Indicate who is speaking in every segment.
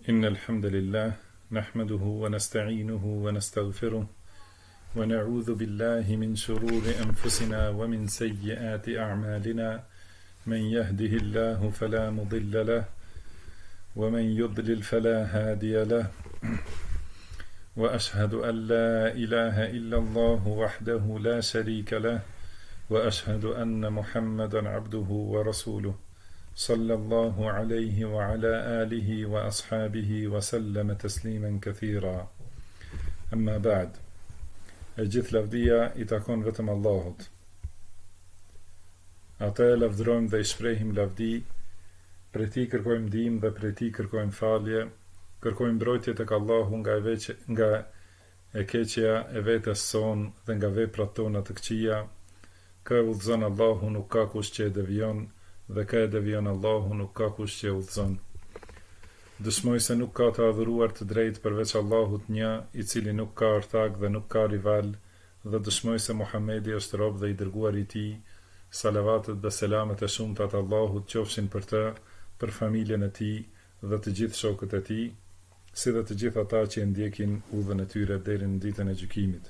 Speaker 1: إن الحمد لله نحمده ونستعينه ونستغفره ونعوذ بالله من شرور أنفسنا ومن سيئات أعمالنا من يهده الله فلا مضل له ومن يضلل فلا هادي له وأشهد أن لا إله إلا الله وحده لا شريك له وأشهد أن محمدا عبده ورسوله صلى الله عليه وعلى آله وأصحابه وسلم تسليما كثيرا أما بعد gjithë lavdia I takon vetëm Allahut. Ata e lavdrojmë dhe I shprehim lavdi, prej Tij kërkojmë ndihmë dhe prej Tij kërkojmë falje, kërkojmë mbrojtje tek Allahu nga e keqja e vetes son dhe nga veprat tona të këqija. Kë e udhëzon Allahu nuk ka kush që e devijon, dhe kë e devijon Allahu nuk ka kush që e udhëzon. Dëshmoj se nuk ka të adhuruar të drejtë përveç Allahut një, I cili nuk ka ortak dhe nuk ka rival, dhe dëshmoj se Muhamedi është rob dhe I dërguar I Tij. Salavatet dhe selamet e shumta të Allahut qofshin për të, për familjen e tij dhe të gjithë shokët e tij, si dhe të gjithë ata që e ndjekin udhën e tyre deri në ditën e gjykimit.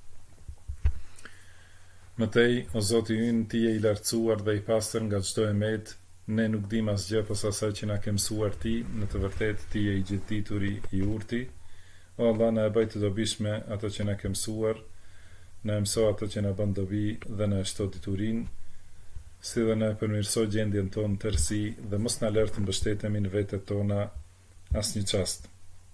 Speaker 1: Mëtej, o Zoti ynë, Ti je I lartësuar dhe I pastër nga çdo emet. Ne nuk dim asgjë posa asaj që na ke mësuar Ti, në të vërtetë Ti je I gjithdituri I urti. O Allah, na e bëj të dobishme ato që na ke mësuar, na mëso ato që na bën dobi dhe na shto diturinë, si dhe na përmirëso gjendjen tonë tërësi dhe mos na lër të mbështetemi në vetet tona asnjë çast.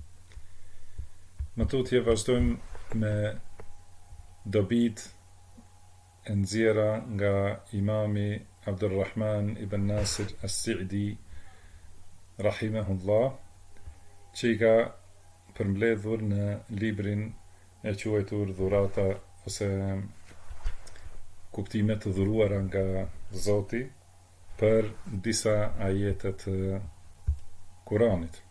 Speaker 1: Më tutje vazhdojmë me dobit e nxjerra nga Imami Abdulrahman ibn Nasir as-Sa'di rahimahullah, që I ka përmbledhur në librin e quajtur Dhurata ose kuptime të dhuruara nga Zoti për disa ajete të Kuranit.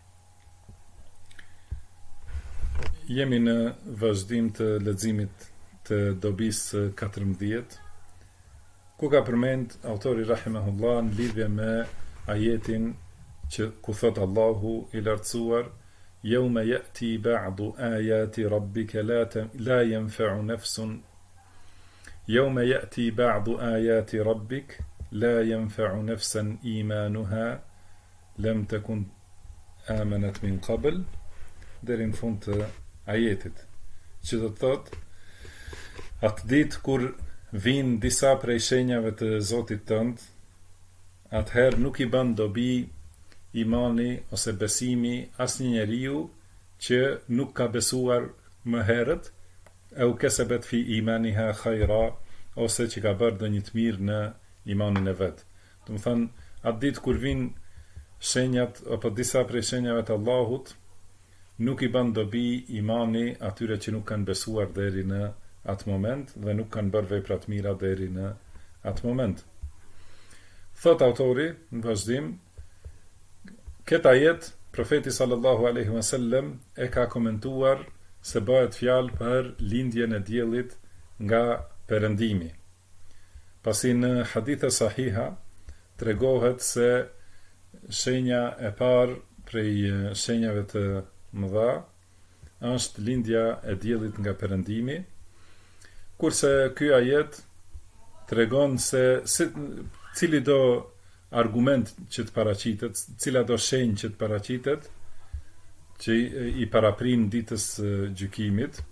Speaker 1: Jemi në vazhdim të leximit të dobisë 14, ku ka përmend autori rahimahullah në lidhje me ajetin që ku thot Allahu I lartësuar: "Yawma ya'ti ba'du ayati rabbika la yanfa'u nafsun Yawma ya'ti ba'du ayati rabbik la yanfa'u nafsan imanuha lam takun amanat min qabl", deri në fund të ajetit, që do të thot atë ditë kur vinë disa prej shenjave të Zotit tënd, atëherë nuk I bën dobi imani ose besimi asnjë njeriu që nuk ka besuar më herët, au kesebet fi imaniha khayra, ose që ka bërë ndonjë të mirë në imanin e vet. Do të thënë, atë ditë kur vinë shenjat apo disa prej shenjave të Allahut, nuk I bën dobi imani atyre që nuk kanë besuar deri në atë moment dhe nuk kanë bërë vepra të mira deri në atë moment. Thot autori në vazhdim, këtë ajet profeti sallallahu alaihi wasallam e ka komentuar se bëhet fjalë për lindjen e diellit nga perëndimi. Pasi në hadithe sahiha tregohet se shenja e parë prej shenjave të mëdha është lindja e diellit nga perëndimi, kurse ky ajet tregon se cili do argument që të paraqitet, cila do shenjë që të paraqitet, që I paraprin ditës gjykimit,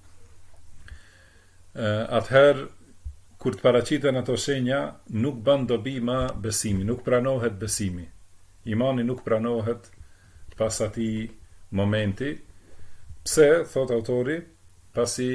Speaker 1: atëherë kur të paraqiten ato shenja, nuk bën dobi më besimi, nuk pranohet besimi. Imani nuk pranohet pas atij momenti. Pse, thot autori, pasi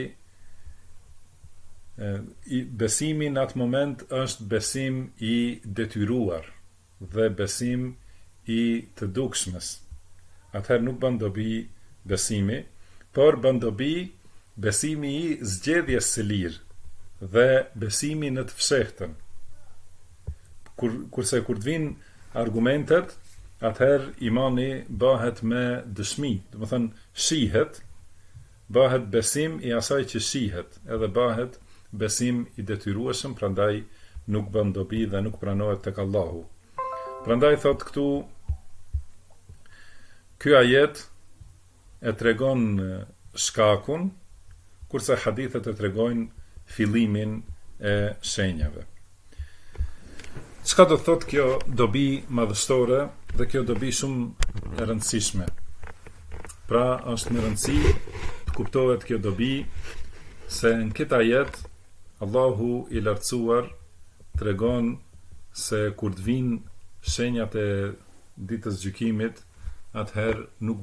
Speaker 1: besimi në atë moment është besim I detyruar dhe besim I të dukshmes. Atëherë nuk bën dobi besimi, por bën dobi besimi I zgjedhjes së lirë dhe besimi në të fshehtën. Kurse kur të vinë argumentet, atëherë imani bëhet me dëshmi, do të thënë shihet, bëhet besim I asaj që shihet, edhe bëhet besim I detyrueshëm, prandaj nuk bën dobi dhe nuk pranohet tek Allahu. Prandaj thot këtu Ky ajet e tregon shkakun, kurse hadithet e tregojnë fillimin e shenjave. Çka do thot kjo dobi madhështore dhe kjo dobi shumë e rëndësishme? Pra, është me rëndësi të kuptohet kjo dobi se në këtë ajet Allahu i lartësuar tregon se kur të vinë shenjat e ditës gjykimit, atëherë nuk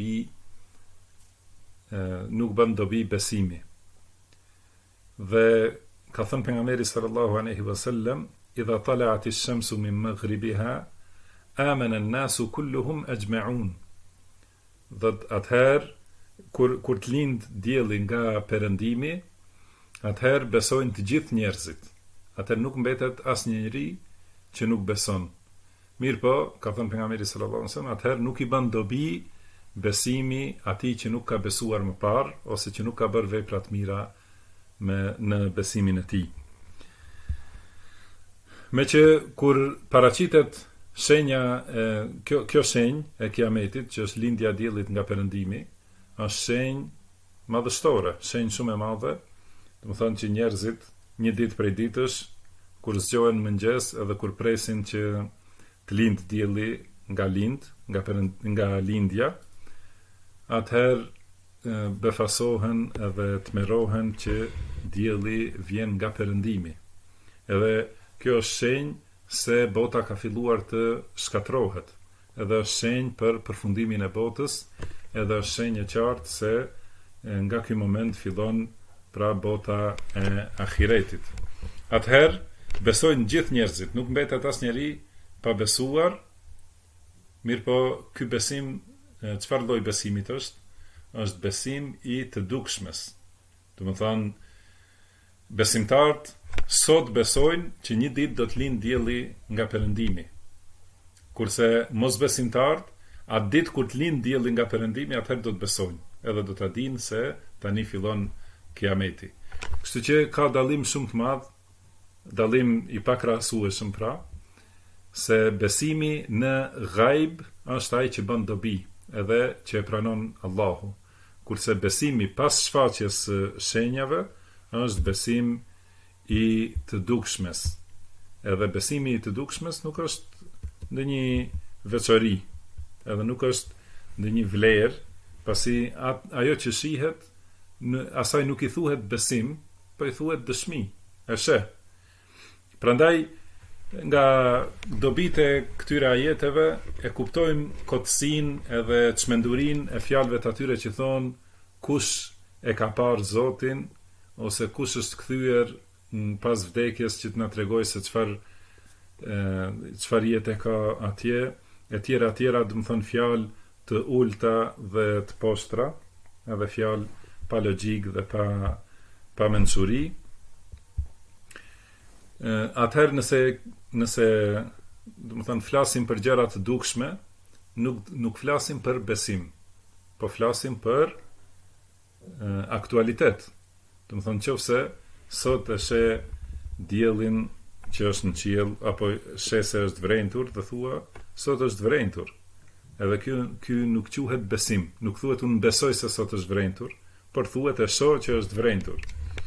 Speaker 1: bën dobi besimi. Dhe ka thënë pejgamberi sallallahu alaihi wasallam, idha tala'at ash-shamsu min maghribiha amana an-nasu kulluhum ajma'un. Dhe atëherë kur të lind dielli nga perëndimi, atëherë besojnë të gjithë njerëzit. Atëherë nuk mbetet asnjëri që nuk beson. Mirë po, ka thënë pejgamberi sallallahu alaihi wasallam, atëherë nuk i bën dobi besimi atij që nuk ka besuar më parë ose që nuk ka bërë vepra të mira në besimin e tij. Me që kur paraqitet shenja kjo shenjë e kiametit, që është lindja e diellit nga perëndimi, është shenjë madhështore, shenjë shumë e madhe. Do të thonë që njerëzit një ditë prej ditësh, kur zgjohen mëngjes edhe kur presin që të lind dielli nga lindja, atëherë befasohen edhe tmerohen që dielli vjen nga perëndimi. Edhe kjo është shenjë se bota ka filluar të shkatrohet. Edhe është shenjë për përfundimin e botës, edhe është shenjë e qartë se nga ky moment fillon pra bota e ahiretit. Atëherë besojnë gjithë njerëzit, nuk mbetet asnjëri pa besuar. Mirë po, ky besim, çfarë lloj besimit është? Është besim i të dukshmes. Do të thonë, besimtarët sot besojnë që një ditë do të lind dielli nga perëndimi. Kurse mosbesimtarët, atë ditë kur të lind dielli nga perëndimi, atëherë do të besojnë, edhe do ta dinë se tani fillon kiameti. Kështu që ka dallim shumë të madh, dallim i pakrahasueshëm pra, se besimi në ghaib është ai që bën dobi, edhe që e pranon Allahu. Kurse besimi pas shfaqjes së shenjave është besim i të dukshmes. Edhe besimi i të dukshmes nuk është ndonjë veçori, edhe nuk është ndonjë vlerë, pasi ajo që shihet, asaj nuk i thuhet besim, po i thuhet dëshmi, e sheh. Prandaj, nga dobite këtyre ajeteve e kuptojmë kotësinë edhe çmendurinë e fjalëve të atyre që thonë kush e ka parë Zotin ose kush është kthyer pas vdekjes që të na tregojë se çfarë jete ka atje, e tjera, do të thonë fjalë të ulta dhe të poshtra, edhe fjalë pa logjik dhe pa mençuri. Atëherë nëse do të thonë flasim për gjëra të dukshme, nuk flasim për besim, po flasim për aktualitet. Do të thonë nëse sot e sheh diellin që është në qiell, apo sheh se është vrentur, dhe thua sot është vrentur. Edhe ky nuk quhet besim, nuk thuhet unë besoj se sot është vrentur, por thuhet e shoh që është vrentur.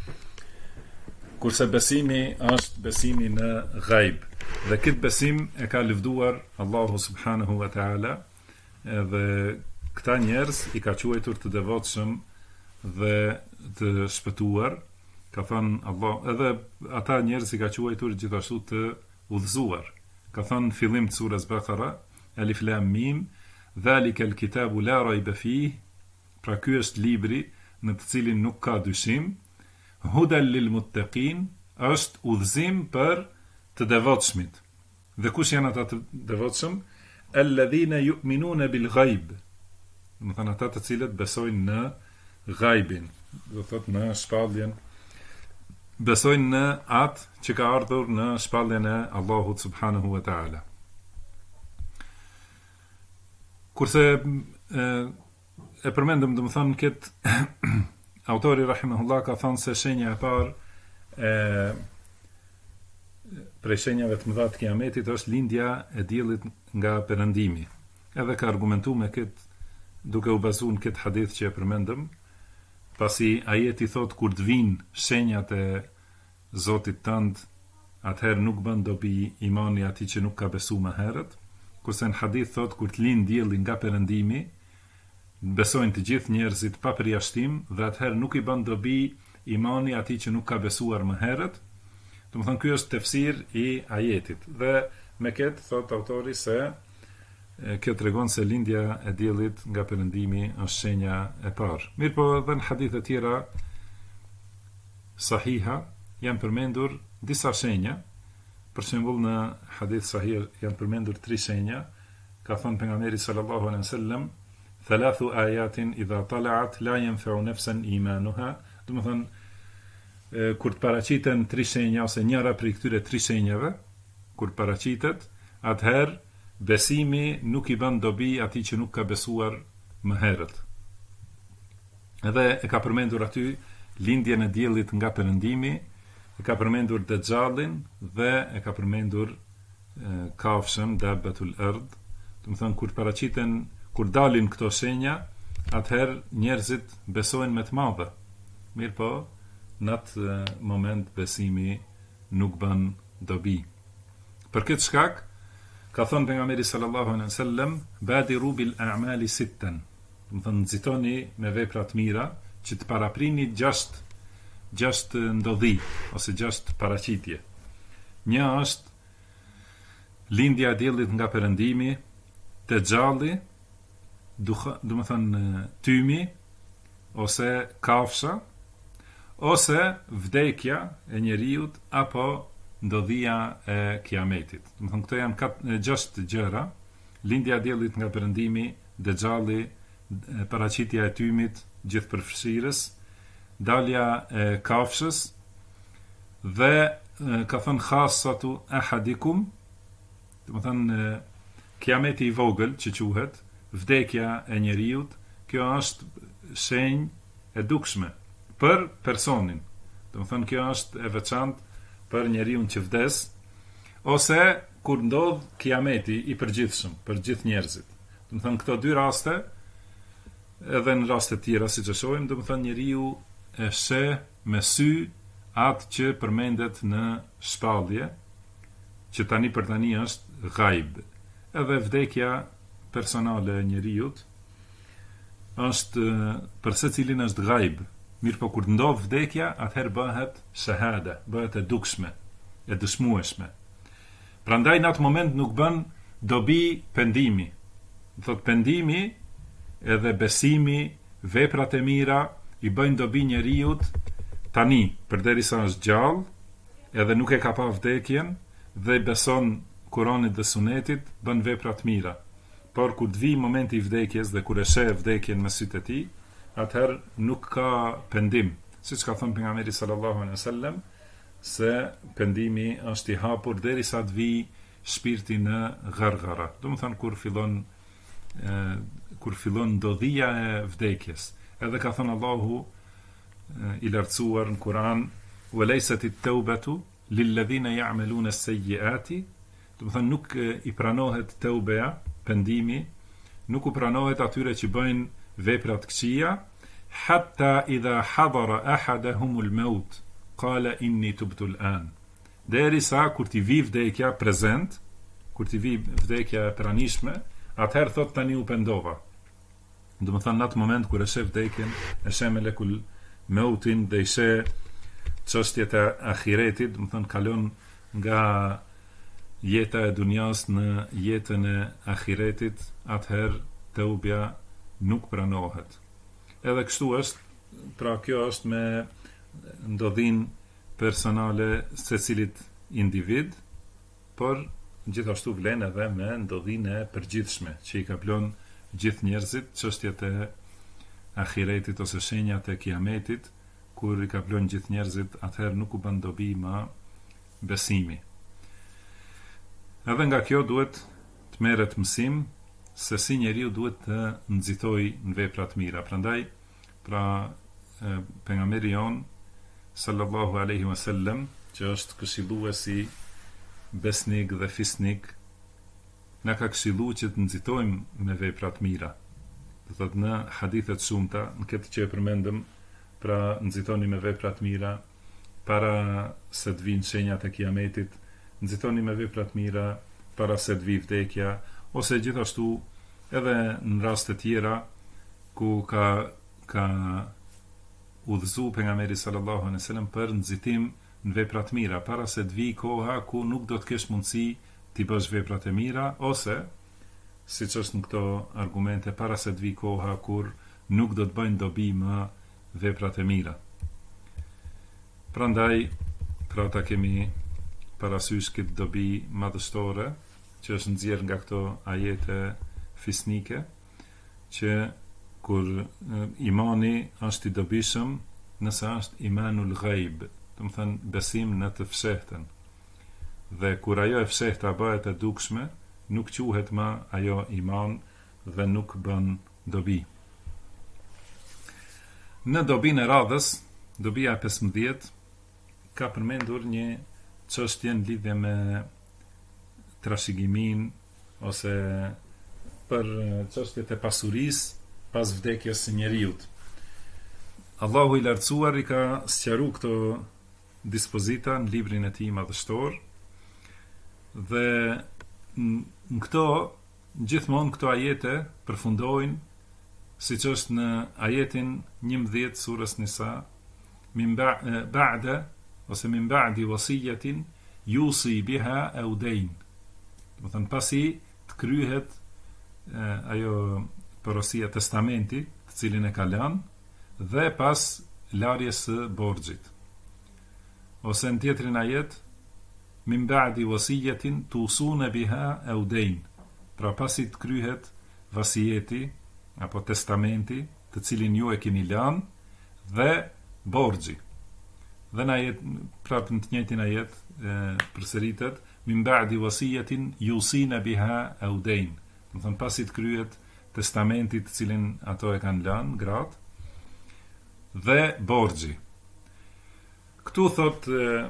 Speaker 1: Kurse besimi është besimi në ghaib. Dhe këtë besim e ka lëvduar Allahu subhanahu wa ta'ala, edhe këta njerëz i ka quajtur të devotshëm dhe të shpëtuar. Ka thënë Allah, edhe ata njerëz i ka quajtur gjithashtu të udhëzuar. Ka thënë në fillim të surës Bakara, Alif Lam Mim, dhalika al-kitabu la rayba fihi, pra ky është libri në të cilin nuk ka dyshim, hudal lil muttaqin, është udhëzim për të devotshmit. Dhe kush janë ata të devotshëm? Alladhina yu'minuna bil ghaib. Do të thonë ata të cilët besojnë në ghaibin, do thotë në shpalljen, besojnë në atë që ka ardhur në shpalljen e Allahut subhanahu wa ta'ala. Kurse e përmendëm, do të thonë këtë autori rahimahullah ka thënë se shenja e parë prej shenjave të mëdha të kiametit është lindja e diellit nga perëndimi. Edhe ka argumentuar me këtë duke u bazuar në këtë hadith që e përmendëm, pasi ajeti thot kur të vinë shenjat e Zotit tënd, atëherë nuk bën dobi imani atij që nuk ka besuar më herët, kurse në hadith thot kur të lind dielli nga perëndimi, besojnë të gjithë njerëzit pa përjashtim dhe atëherë nuk i bën dobi imani atij që nuk ka besuar më herët. Domethënë ky është tefsir i ajetit dhe me këtë thot autori se kjo tregon se lindja e diellit nga perëndimi është shenja e parë. Mirpo edhe në hadithe tjera sahiha janë përmendur disa shenja. Për shembull në hadith sahih janë përmendur 3 shenja. Ka thënë pejgamberi sallallahu alaihi wasallam, "Thalathu ayatin idha tala'at la yanfa'u nafsan imanuha." Domethënë kur të paraqiten 3 shenja ose njëra prej këtyre 3 shenjave, kur paraqitet, atëherë besimi nuk i bën dobi atij që nuk ka besuar më herët. Edhe e ka përmendur aty lindjen e diellit nga perëndimi, e ka përmendur Dejjalin dhe e ka përmendur kafshën dabbatul ard. Domethënë kur paraqiten, kur dalin këto shenja, atëherë njerëzit besojnë me të madhe. Mirpo në atë moment besimi nuk bën dobi. Për këtë shkak ka thënë pejgamberi sallallahu alaihi wasallam, "Badiru bil a'mali sittan." Domethënë nxitoni me vepra të mira që të paraprini 6 ndodhi ose 6 paraqitje. Një është lindja e diellit nga perëndimi, Dejjalli, domethënë tymi ose kafsha, ose vdekja e njeriut apo ndodhia e kiametit. Domethënë këto janë 6 gjëra: lindja e diellit nga perëndimi, Dejjalli, paraqitja e tymit gjithëpërfshirës, dalja e kafshës dhe ka thënë khassatu ahadikum, domethënë kiameti i vogël që quhet, vdekja e njeriut. Kjo është shenjë e dukshme për personin. Domethënë kjo është e veçantë për njeriu që vdes, ose kur ndodh kiameti i përgjithshëm për gjithë njerëzit. Domethënë këto 2 raste, edhe në raste tjera siç e shohim, domethënë njeriu e sheh me sy atë që përmendet në shpallje, që tani për tani është ghaib. Edhe vdekja personale e njeriut është për secilin është ghaib. Mirpo kur ndodh vdekja, atëherë bëhet shahada, bëhet e dukshme, e dëshmueshme. Prandaj në atë moment nuk bën dobi pendimi. Thot pendimi edhe besimi, veprat e mira i bëjnë dobi njeriut tani, përderisa është gjallë, edhe nuk e ka pa vdekjen dhe beson Kuranit dhe Sunetit, bën vepra të mira. Por kur të vi momenti i vdekjes dhe kur e sheh vdekjen me sytë e tij, atëherë nuk ka pendim. Siç ka thënë pejgamberi sallallahu alaihi wasallam, se pendimi është i hapur derisa të vi shpirti në gharghara. Domethënë kur fillon ndodhia e vdekjes. Edhe ka thënë Allahu i lartësuar në Kur'an, "Walaysat at-taubatu lilladhina ya'maluna as-sayyi'ati." Domethënë nuk i pranohet teubeja, pendimi, nuk u pranohet atyre që bëjnë vepra të këqija, hatta idha hadara ahadahum al-maut qala inni tubtu al-an. Derisa kur ti vi vdekja prezent, kur ti vi vdekja e pranishme, atëherë thot tani u pendova. Domethënë në atë moment kur e sheh vdekjen, e sheh melekul mautin dhe i sheh çështjet e ahiretit, domethënë kalon nga jeta e dunjas në jetën e ahiretit, atëherë teubja nuk pranohet. Edhe kështu është, pra kjo është me ndodhin personale secilit individ, por gjithashtu vlen edhe me ndodhin e përgjithshme, që i kaplon gjithë njerëzit, çështjet e ahiretit ose shenjat e kiametit, kur i kaplon gjithë njerëzit, atëherë nuk u bën dobi ma besimi. Edhe nga kjo duhet të merret mësim se si njeriu duhet të nxitoj në vepra të mira. Prandaj, pejgamberi jon sallallahu alaihi wasallam, që është këshilluesi besnik dhe fisnik, na ka këshilluar që të nxitojmë me vepra të mira do thot në hadithet shumta, në këtë që e përmendëm, pra nxitoni me vepra të mira para se të vinë shenjat e kiametit, nxitoni me vepra të mira para se të vijë vdekja, ose gjithashtu edhe në raste tjera ku ka udhëzu pejgamberi sallallahu alaihi wasallam për nxitim në vepra të mira para se të vijë koha ku nuk do të kesh mundësi t'i bësh veprat e mira, ose siç është në këto argumente, para se të vijë koha kur nuk do të bëjnë dobi më veprat e mira. Prandaj, pra ta kemi parasysh këtë dobi madhështore që është nxjerr nga këto ajete fisnike, që kur imani është i dobishëm nëse është imanul ghaib, do të thënë besim në të fshehtën. Dhe kur ajo e fshehta bëhet e dukshme, nuk quhet më ajo iman dhe nuk bën dobi. Në dobinë e radhës, dobia 15 ka përmendur një çështje në lidhje me trashëgimin ose për çështjet e pasurisë pas vdekjes së njeriut. Allahu i lartësuar i ka sqaruar këto dispozita në librin e tij madhështor, dhe në këto gjithmonë këto ajete përfundojnë siç është në ajetin 11 surës Nisa, min ba'da ose min ba'di wasiyatin yusi biha aw dayn. Do të thënë pasi të kryhet ajo porosia, testamenti, të cilin e ka lënë, dhe pas larjes së borxhit. Ose në tjetrin ajet, min ba'di wasiyatin tusuna biha aw dayn. Pra pasi të kryhet vasijeti apo testamenti, të cilin ju e keni lënë, dhe borxhi. Dhe në ajet, prapë në të njëjtin ajet, përsëritet min ba'di wasiyatin yusina biha aw dayn. Do të thënë pasi të kryhet testamenti të cilin ato e kanë lënë gratë, dhe borxhi. Këtu thot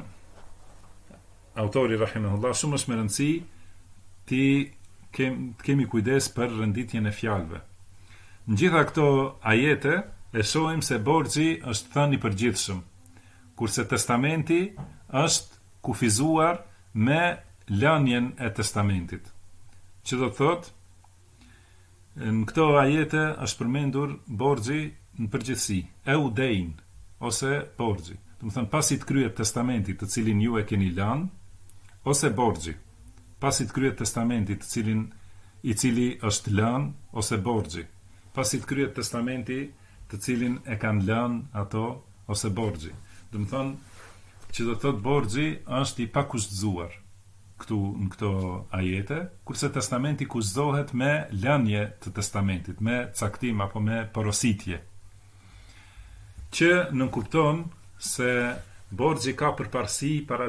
Speaker 1: autori rahimahullah, shumë është me rëndësi ti kemi kujdes për renditjen e fjalëve. Në gjitha këto ajete e shohim se borxhi është thënë i përgjithshëm, kurse testamenti është kufizuar me lënien e testamentit. Që do të thotë, në këto ajete është përmendur borxhi në përgjithësi, eu dein ose borxhi. Do të thënë pasi të kryhet testamenti të cilin ju e keni lënë, ose borxhi. Pasi të kryhet testamenti i cili është lënë, ose borxhi. Pasi të kryhet testamenti të cilin e kanë lënë ato, ose borxhi. Do të thonë që do të thotë borxhi është i pakushtzuar këtu në këto ajete, kurse testamenti kushtohet me lënje të testamentit, me caktim apo me porositje. Që nënkupton se borxhi ka përparësi para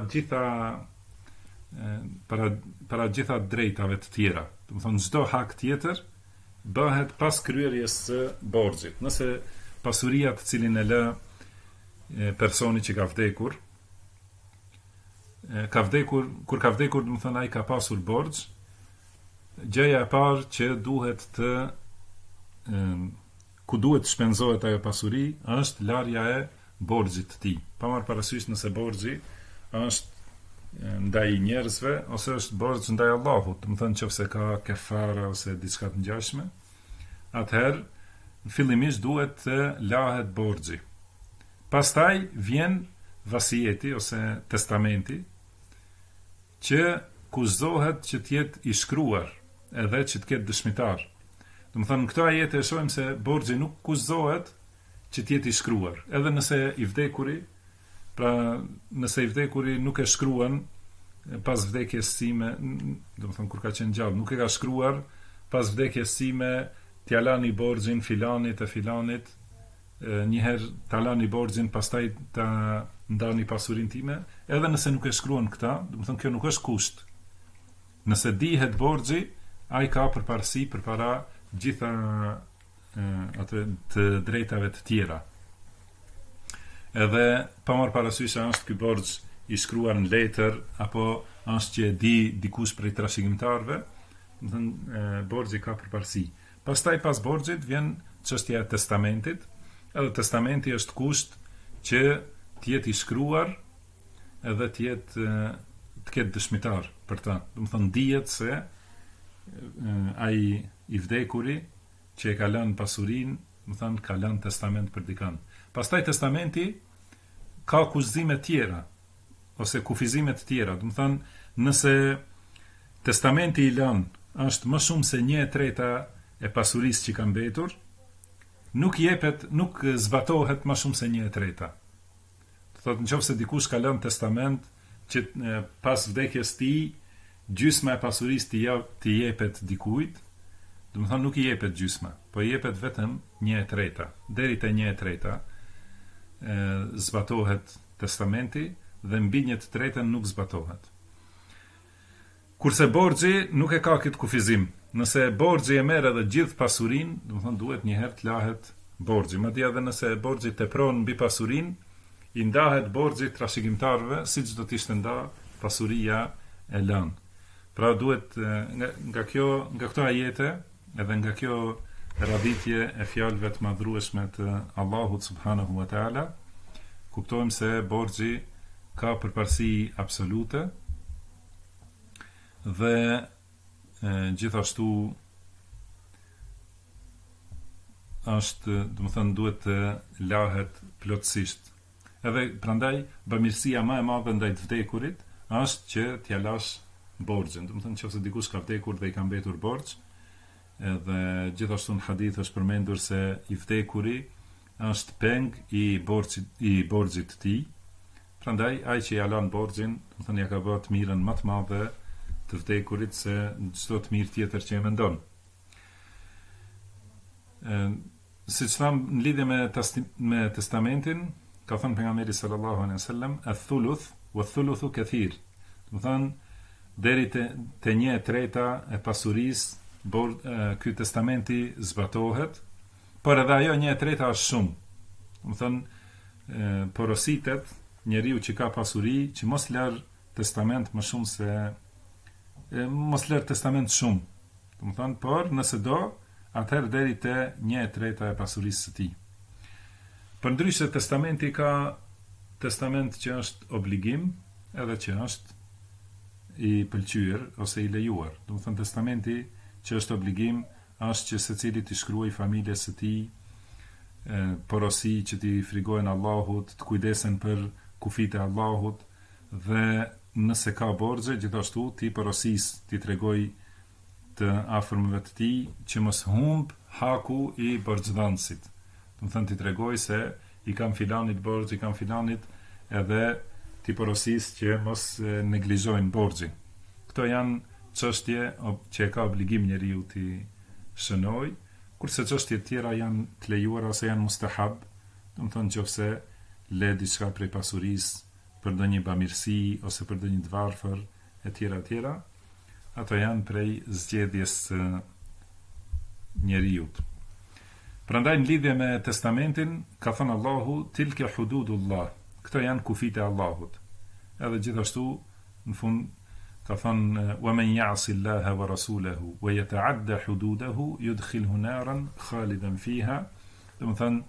Speaker 1: gjitha drejtave të tjera. Do të thonë çdo hak tjetër bëhet pas kryerjes së borxhit. Nëse pasuria të cilin e lë personi që ka vdekur, kur ka vdekur, do të thonë ai ka pasur borxh, gjëja e parë që duhet të ku duhet të shpenzohet ajo pasuri është larja e borxhit të tij. Pa marrë parasysh nëse borxhi është ndaj njerëzve ose është borxh ndaj Allahut, do të thonë nëse ka kefara ose diçka të ngjashme, atëherë fillimisht duhet të lahet borxhi. Pastaj vjen vasijeti ose testamenti, që kushtohet që të jetë i shkruar edhe që të ketë dëshmitar. Do të thonë në këto ajete e shohim se borxhi nuk kushtohet që të jetë i shkruar, edhe nëse i vdekuri, pra nëse i vdekuri nuk e shkruan pas vdekjes sime, do të thonë kur ka qenë gjallë, nuk e ka shkruar pas vdekjes sime t'ja lani borxhin filanit e filanit, njëherë ta lani borxhin, pastaj ta ndani pasurinë time, edhe nëse nuk e shkruan këta, do të thonë kjo nuk është kusht. Nëse dihet borxhi, ai ka përparësi përpara gjitha atë të drejtave të tjera. Edhe pa marrë parasysh se është ky borxh i shkruar në letër apo është që e di dikush prej trashëgimtarëve, do të thënë borxhi ka përparësi. Pastaj pas borxhit vjen çështja e testamentit. Edhe testamenti është kusht që të jetë i shkruar edhe të ketë dëshmitar për ta. Do të thonë dihet se ai i vdekuri që e ka lënë pasurinë, do të thonë ka lënë testament për dikën. Pastaj testamenti ka kushtzime tjera ose kufizime të tjera. Do të thonë nëse testamenti i lënë është më shumë se 1/3 e pasurisë që ka mbetur, nuk zbatohet më shumë se 1/3. Do thotë nëse dikush ka lënë testament që pas vdekjes tij gjysma e pasurisë të jepet dikujt, do të thonë nuk i jepet gjysma, po i jepet vetëm 1/3. Deri te 1/3 zbatohet testamenti dhe mbi 1/3 nuk zbatohet. Kurse borxhi nuk e ka këtë kufizim. Nëse borxhi e merr edhe gjithë pasurinë, do të thonë duhet një herë të lahet borxhi. Madje edhe nëse borxhi tepron mbi pasurinë, i ndahet borxhi trashëgimtarëve, siç do të ishte nda pasuria e lënë. Pra duhet nga këto ajete edhe nga kjo radhitje e fjalëve të madhrueshme të Allahut subhanahu wa taala, kuptojmë se borxhi ka përparësi absolute dhe gjithashtu është, do të thënë, duhet të lahet plotësisht. Edhe prandaj bamirësia më e madhe ndaj të vdekurit është që t'ia lash borxhin. Do të thënë nëse dikush ka vdekur dhe i ka mbetur borxh, edhe gjithashtu në hadith është përmendur se i vdekuri është peng i borxhit të tij. Prandaj ai që ja lan borxhin, do të thënë ja ka bërë të mirën më të madhe të vdekurit se çdo të mirë tjetër që e mendon. Siç tham në lidhje me testamentin, ka thënë pejgamberi sallallahu alaihi wasallam, "Ath-thuluth wa-thuluthu kathir." Do të thënë deri te 1/3 e pasurisë ky testamenti zbatohet, por edhe ajo 1/3 është shumë. Do të thënë porositet njeriu që ka pasuri që mos lër testament më shumë se mos lër testament shumë. Do të thënë, por nëse do, atëherë deri te 1/3 e pasurisë së tij. Përndryshe testamenti ka testament që është obligim edhe që është i pëlqyer ose i lejuar. Do të thënë testamenti që është obligim është që secili të shkruaj familjes së tij porosi që t'i frigojnë Allahut, të kujdesen për kufit e Allahut dhe nëse ka borxhe gjithashtu ti porosis, ti tregoj të afërmëve të tij që mos humb haku i borxhdhanësit. Do të thënë ti tregoj se i kam filanit borxh, i kam filanit, edhe ti porosis që mos neglizhojnë borxhin. Këto janë çështje që e ka obligim njeriu ti shënoj, kurse çështjet tjera janë të lejuara ose janë mustahab, do të thonë nëse le diçka prej pasurisë për ndonjë bamirësi ose për ndonjë të varfër e tjera, ato janë prej zgjedhjes së njeriut. Prandaj në lidhje me testamentin ka thënë Allahu tilka hududullah, këto janë kufit e Allahut. Edhe gjithashtu në fund ka thënë wa man ya'si Allaha wa rasulahu wa yata'adda hududahu yudkhilhu naran khalidan fiha. Do të thënë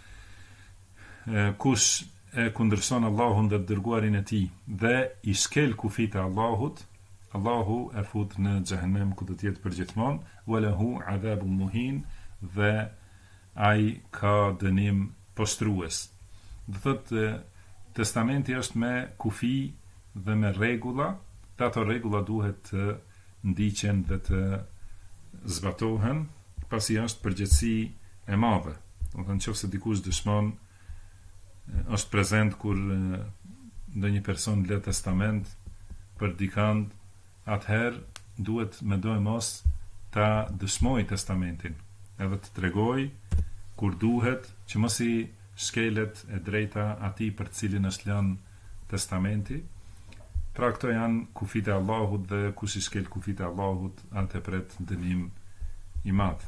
Speaker 1: kush e kundërshton Allahun dhe të dërguarin e tij dhe i shkel kufit e Allahut, Allahu e fut në xhehenem ku do të jetë përgjithmonë, walahu adhabun muhin, dhe ai ka dënim poshtrues. Do thotë testamenti është me kufi dhe me rregulla, ato rregulla duhet të ndiqen dhe të zbatohen, pasi është përgjegjësi e madhe. Do të thënë nëse dikush dëshmon është prezent kur ndonjë person lë testament për dikant, atëherë duhet me do e mos ta dëshmoj testamentin edhe të tregoj kur duhet që mos i shkelet e drejta atij për cilin është lënë testamenti. Pra këto janë kufit e Allahut dhe kush i shkel kufit e Allahut atë pret dënim i madh.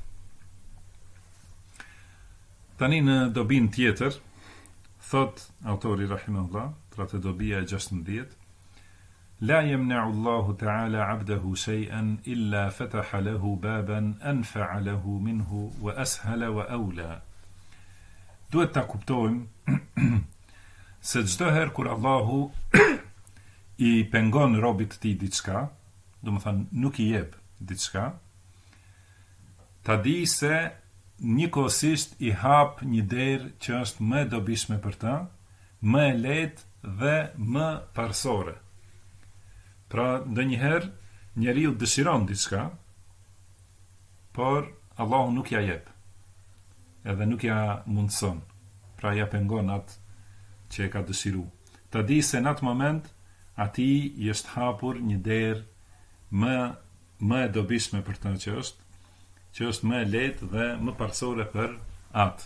Speaker 1: Tani në dobin tjetër thot autori rahimahullah, pra te dobia e 16, la yamna'u Allahu ta'ala 'abdahu shay'an illa fataha lahu baban anfa'a lahu minhu wa ashala wa awla. Duhet ta kuptojmë se çdo herë kur Allahu i pengon robit të tij diçka, do të thënë nuk i jep diçka, ta di se njëkohësisht i hap një derë që është më e dobishme për ta, më e lehtë dhe më parsore. Pra, ndonjëherë njeriu dëshiron diçka, por Allahu nuk ja jep, edhe nuk ja mundson. Pra ja pengon atë që e ka dëshiru. Ta di se në atë moment ati i është hapur një derë më e dobishme për të që është më e lehtë dhe më parsore për atë.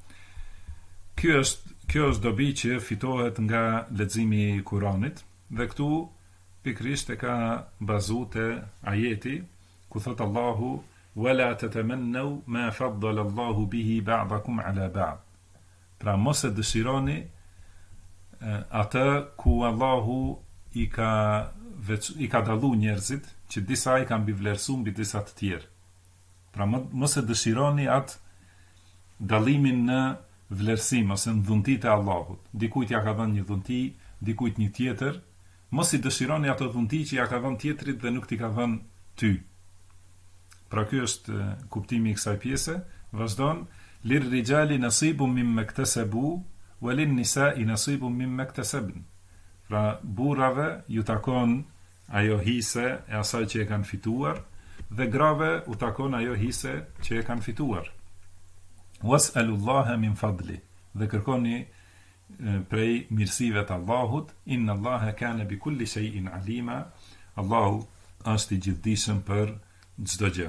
Speaker 1: Kjo është dobi që fitohet nga leximi i Kuranit, dhe këtu pikrisht e ka bazuar te ajeti ku thot Allahu wala tatamannu ma faddala Allahu bihi ba'dakum ala ba'd. Pra mos e dëshironi atë ku Allahu i ka dallu njerëzit, që disa i kanë bivlerësuar mbi disa të tjerë. Pra mos e dëshironi atë dallimin në vlerësim ose në dhuntitë e Allahut. Dikujt ja ka dhënë një dhunti, dikujt një tjetër. Mos i dëshironi ato dhunti që ja ka dhënë tjetrit dhe nuk t'i ka dhënë ty. Pra ky është kuptimi i kësaj pjese. Vazhdon lirrijali nasibun mimma iktasabu wa lin-nisa'i nasibun mimma iktasabn. Pra burrave ju takon ajo hise e asaj që e kanë fituar, dhe grave u takon ajo hise që e kanë fituar. Was'alullaha min fadli, dhe kërkoni prej mirësive të Allahut, inna Allaha kana bi kulli shay'in alima, Allahu është i gjithdijshëm për çdo gjë.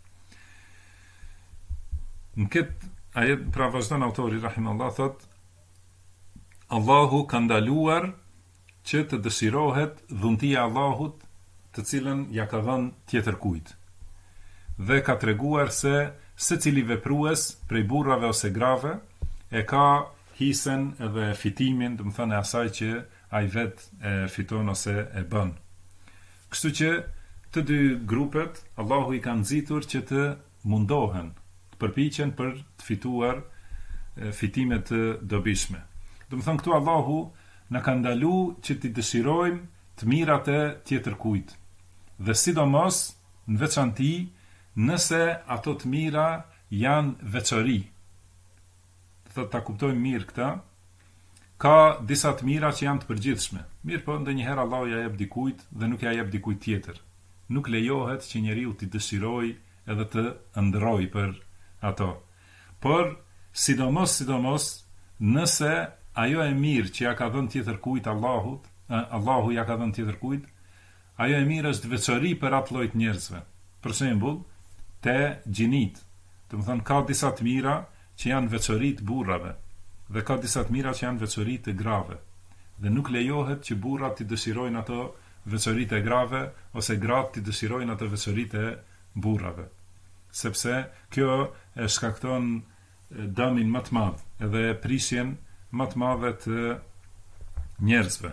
Speaker 1: Në këtë ajet, pra vazhdon autori rahimahullah, thot Allahu ka ndaluar që të dëshirohet dhuntia e Allahut, të cilën ja ka dhënë tjetër kujt. Dhe ka treguar se secili veprues prej burrave ose grave e ka hisen edhe fitimin, do të thënë asaj që ai vet e fiton ose e bën. Kështu që të dy grupet Allahu i ka nxitur që të mundohen, të përpiqen për të fituar fitime të dobishme. Do të thënë këtu Allahu na ka ndalu që të dëshirojmë të mirat e tjetër kujt, dhe sidomos në veçanti nëse ato të mira janë veçori. Thot ta kuptojmë mirë këta, ka disa të mira që janë të përgjithshme. Mirë po, ndonjëherë Allahu ja jep dikujt dhe nuk ja jep dikujt tjetër. Nuk lejohet që njeriu të dëshirojë edhe të ëndrrojë për ato. Por sidomos nëse ajo e mirë që ja ka dhënë tjetër kujt Allahu ja ka dhënë tjetër kujt, ajo e mirë është veçori për atë lloj njerëzve. Për shembull, te gjinit, do të thonë ka disa të mira që janë veçori të burrave, dhe ka disa të mira që janë veçori të grave. Dhe nuk lejohet që burrat të dëshirojnë ato veçoritë e grave ose gratë të dëshirojnë ato veçoritë e burrave. Sepse kjo e shkakton dëmin më të madh, edhe prishjen më të madhe të njerëzve.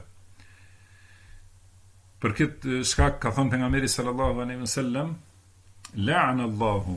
Speaker 1: Për këtë shkak ka thënë pejgamberi sallallahu alaihi wasallam, la'ana Allahu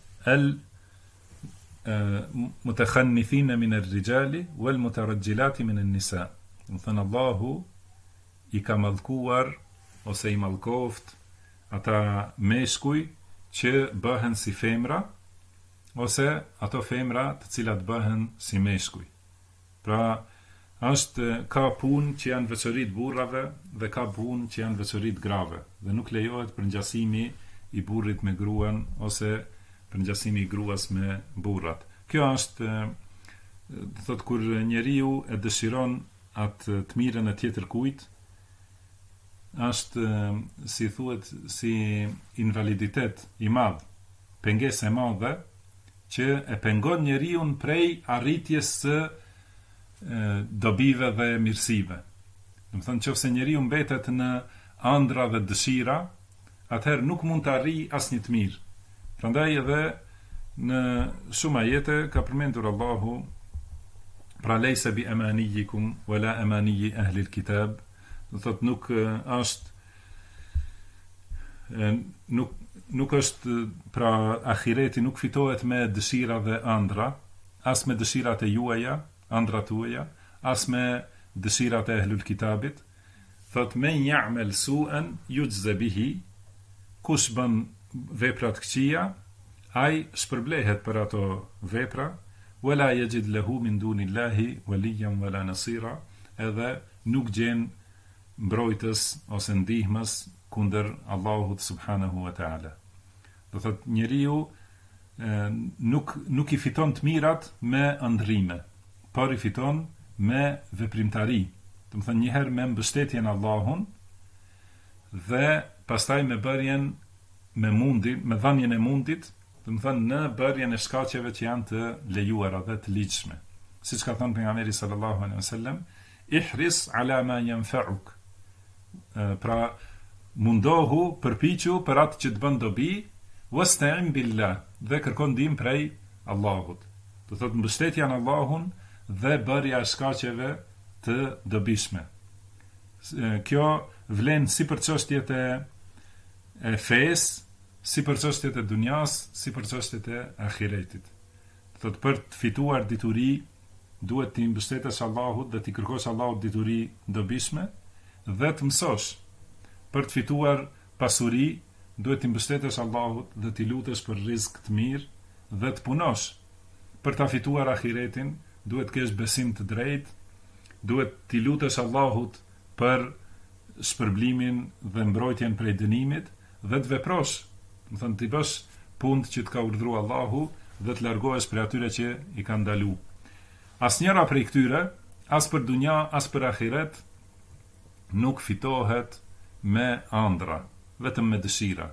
Speaker 1: al-mutakhannithina min ar-rijali wal-mutarajjilati min an-nisa. Do thënë Allahu i ka mallkuar ose i mallkoft ata meshkuj që bëhen si femra, ose ato femra të cilat bëhen si meshkuj. Pra, ka punë që janë veçori të burrave dhe ka punë që janë veçori të grave, dhe nuk lejohet përngjasimi i burrit me gruan ose përngjasimi i gruas me burrat. Kjo është, thot, kur njeriu e dëshiron atë të mirën e tjetër kujt, është si thuhet si invaliditet i madh, pengesë e madhe që e pengon njeriu prej arritjes së dobive dhe mirësive. Do të thonë, nëse njeriu mbetet në ëndra dhe dëshira, atëherë nuk mund të arrijë asnjë të mirë. Prandaj edhe në shumë ajete ka përmendur Allahu, pra lejse bi amanijikum wala amaniji ahli al-kitab, do thotë nuk është nuk është pra ahireti nuk fitohet me dëshira dhe ëndra, as me dëshirat e juaja, ëndrat tuaja, as me dëshirat e ehlul kitabit. Thot men ya'mal su'an yujza bihi, kush bën vepra të këqija, ai shpërblehet për ato vepra, wala yajid lahu min dunillahi waliyan wala nasira, edhe nuk gjen mbrojtës ose ndihmës kundër Allahut subhanahu wa ta'ala. Do thot njeriu nuk I fiton të mirat me ëndrrime, por I fiton me veprimtari. Do të thënë njëherë me mbështetjen Allahun dhe pastaj me bërjen me mundin, me dhënien e mundit, do të thënë në bërjen e shkaqeve që janë të lejuara dhe të ligjshme. Siç ka thënë pejgamberi sallallahu alaihi wasallam, ihris ala ma yanfa'uk. Pra mundohu, përpiqu për atë që të bën dobi, wasta'in billah, dhe kërkon ndihmë prej Allahut. Do thotë mbështetja në Allahun dhe bërja e shkaqeve të dobishme. Kjo vlen si për çështjet e fesë, si për çështjet e dunjas, si për çështjet e ahiretit. Do thotë për të fituar dituri duhet të mbështetesh Allahut dhe të kërkosh Allahut dituri dobishme dhe të mësosh. Për të fituar pasuri duhet të mbështetesh Allahut dhe të lutesh për rizq të mirë dhe të punosh. Për ta fituar ahiretin duhet të kesh besim të drejtë, duhet të lutesh Allahut për shpërblimin dhe mbrojtjen prej dënimit dhe të veprosh, do të thënë të bësh punët që të ka urdhëruar Allahu dhe të largohesh prej atyre që I ka ndaluar. Asnjëra prej këtyre, as për dunja, as për ahiret, nuk fitohet me ëndra, vetëm me dëshira,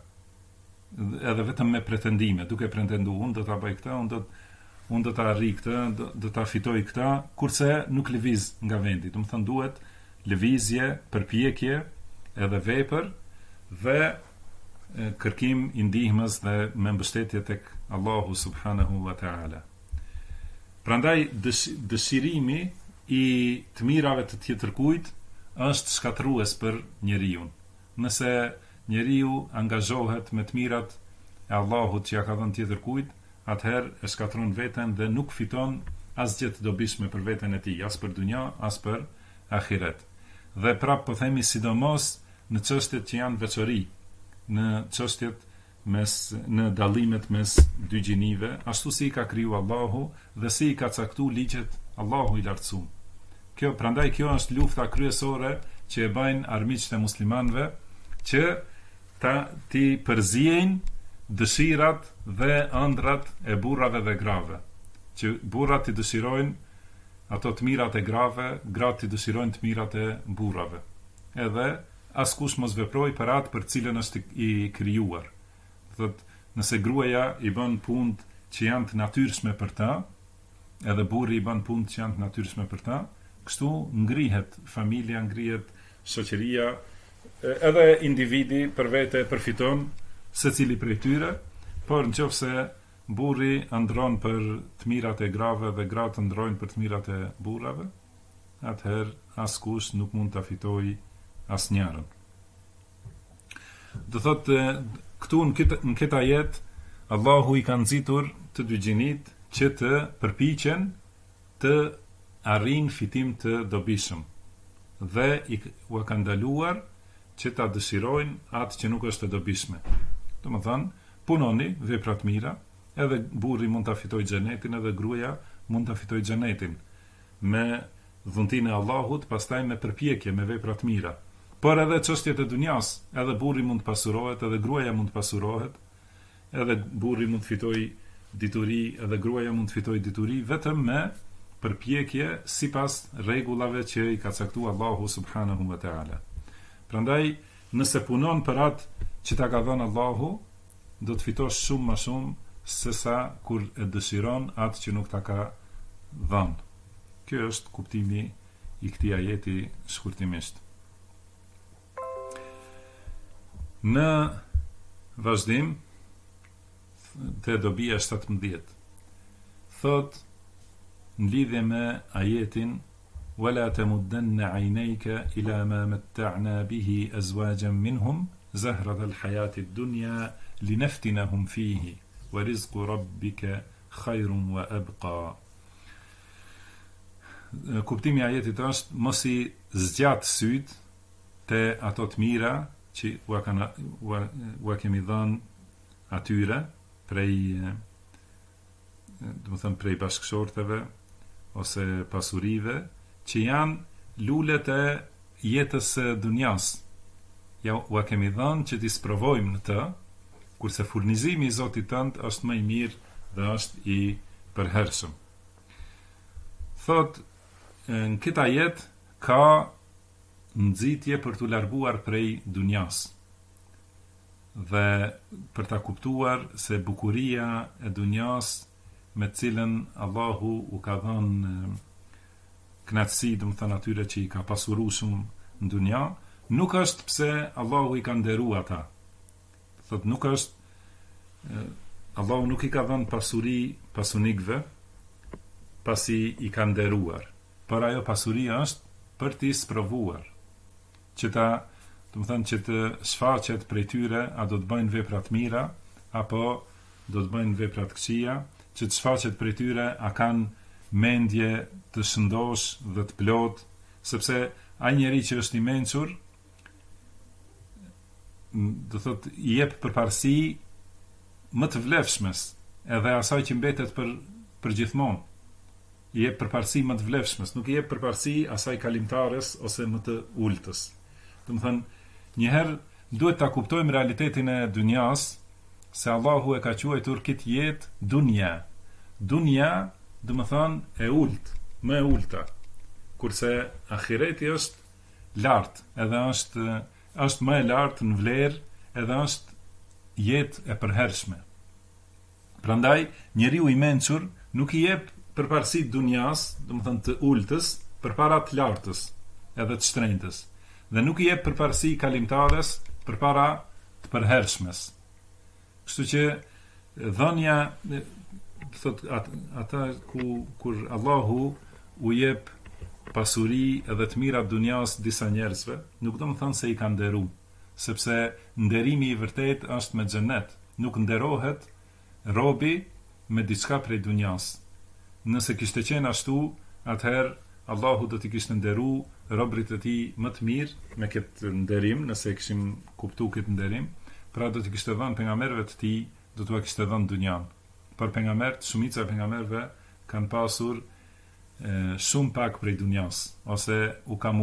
Speaker 1: edhe vetëm me pretendime, duke pretenduar unë do ta bëj këtë, unë do ta arrij këtë, do ta fitoj këtë, kurse nuk lëviz nga vendi. Do të thënë duhet lëvizje, përpjekje, edhe vepër dhe kërkim I ndihmës dhe me mbështetje tek Allahu subhanahu wa ta'ala. Prandaj dëshirimi I të mirave të tjetërkujt është shkatërrues për njeriu. Nëse njeriu angazhohet me të mirat e Allahut që ja ka dhënë tjetërkujt, atëherë e shkatërron veten dhe nuk fiton asgjë të dobishme për veten e tij, as për dunja, as për ahiret. Dhe prap po themi sidomos në çështjet që janë veçori, në çështjet në dallimet mes dy gjinive, ashtu si I ka kriju Allahu dhe si I ka caktu ligjet Allahu I lartësuar. Prandaj kjo është lufta kryesore që e bëjnë armiqtë e muslimanëve, që ti përziejnë dëshirat dhe ëndrat e burrave dhe grave. Që burrat I dëshirojnë ato të mirat e grave, gratë I dëshirojnë të mirat e burrave. Edhe askush mos veproj për atë për cilën është I krijuar. Thotë, nëse gruaja I bën punë që janë të natyrshme për ta, edhe burri I bën punë që janë të natyrshme për ta, kështu ngrihet familja, ngrihet shoqëria, edhe individi për vete përfiton secili prej tyre, por nëse burri ëndron për të mirat e grave dhe gratë ëndrojnë për të mirat e burrave, atëherë askush nuk mund ta fitojë asnjërin. Do thotë këtu në këtë ajet Allahu I ka nxitur të dy gjinit që të përpiqen të arrijnë fitim të dobishëm dhe u ka ndaluar që ta dëshirojnë atë që nuk është e dobishme. Domethënë, punoni vepra të mira, edhe burri mund ta fitojë xhenetin, edhe gruaja mund ta fitojë xhenetin me dhuntinë e Allahut, pastaj me përpjekje, me vepra të mira. Por edhe çështjet e dunjas, edhe burri mund të pasurohet, edhe gruaja mund të pasurohet, edhe burri mund të fitojë dituri, edhe gruaja mund të fitojë dituri, vetëm me përpjekje sipas rregullave që I ka caktuar Allahu subhanahu wa ta'ala. Prandaj, nëse punon për atë që ta ka dhënë Allahu, do të fitosh shumë më shumë sesa kur e dëshiron atë që nuk ta ka dhënë. Kjo është kuptimi I këtij ajeti shkurtimisht. Në vazhdim te dobia 17 thot në lidhje me ajetin wala tamuddanna aynayka ila ma matta'na bihi azwajan minhum زهرة الحياة الدنيا لنفتنهم فيه ورزق ربك خير وأبقى. Kuptimi i ajetit është mos I zgjat syt te ato të mira që ua kemi dhënë atyre prej prej bashkëshorteve ose pasurive që janë lulet e jetës së dunjas. Ja ua kemi dhënë që t'i sprovojmë në të, kurse furnizimi I Zotit tënd është më I mirë dhe është I përhershëm. Thot në këtë ajet ka nxitje për t'u larguar prej dunjas dhe për ta kuptuar se bukuria e dunjas me cilën Allahu u ka dhënë kënaqësi, domethënë atyre që I ka pasuruar shumë në dunja, nuk është pse Allahu I ka nderuar ata. Thot nuk është Allahu nuk I ka dhënë pasuri pasunikëve pasi I ka nderuar, por ajo pasuri është për t'i sprovuar, që ta, domethënë që të shfaqet prej tyre a do të bëjnë vepra të mira apo do të bëjnë vepra të këqija, që të shfaqet prej tyre a kanë mendje të shëndosh dhe të plot, sepse ai njeri që është I mençur do thotë I jep përparësi më të vlefshmes edhe asaj që mbetet për gjithmonë. I jep përparësi më të vlefshmes, nuk I jep përparësi asaj kalimtares ose më të ultës. Domethënë, njëherë duhet ta kuptojmë realitetin e dunjas, se Allahu e ka quajtur këtë jetë dunja. Dunja, domethënë e ult, më e ulta. Kurse ahireti është lart, edhe është më e lartë në vlerë, edhe është jetë e përhershme. Prandaj, njeriu I mençur nuk I jep përparësi dunjas, domethënë të ultës, përpara të lartës, edhe të shtrenjtës, dhe nuk I jep përparësi kalimtares përpara të përhershmes. Kështu që dhënia, thot ata kur Allahu u jep pasuri edhe të mira të dunjas disa njerëzve, nuk do të thonë se I ka nderu, sepse nderimi I vërtet është me xhenet, nuk nderohet robi me diçka prej dunjas. Nëse kishte qenë ashtu, atëherë Allahu do t'i kishte nderu robrit e tij më të mirë me këtë nderim, nëse kishim kuptuar këtë nderim, pra do t'i kishte dhënë pejgamberëve të tij, do t'ua kishte dhënë dunjan. Por pejgamberët, shumica e pejgamberëve kanë pasur shumë pak prej dunjas, ose u kanë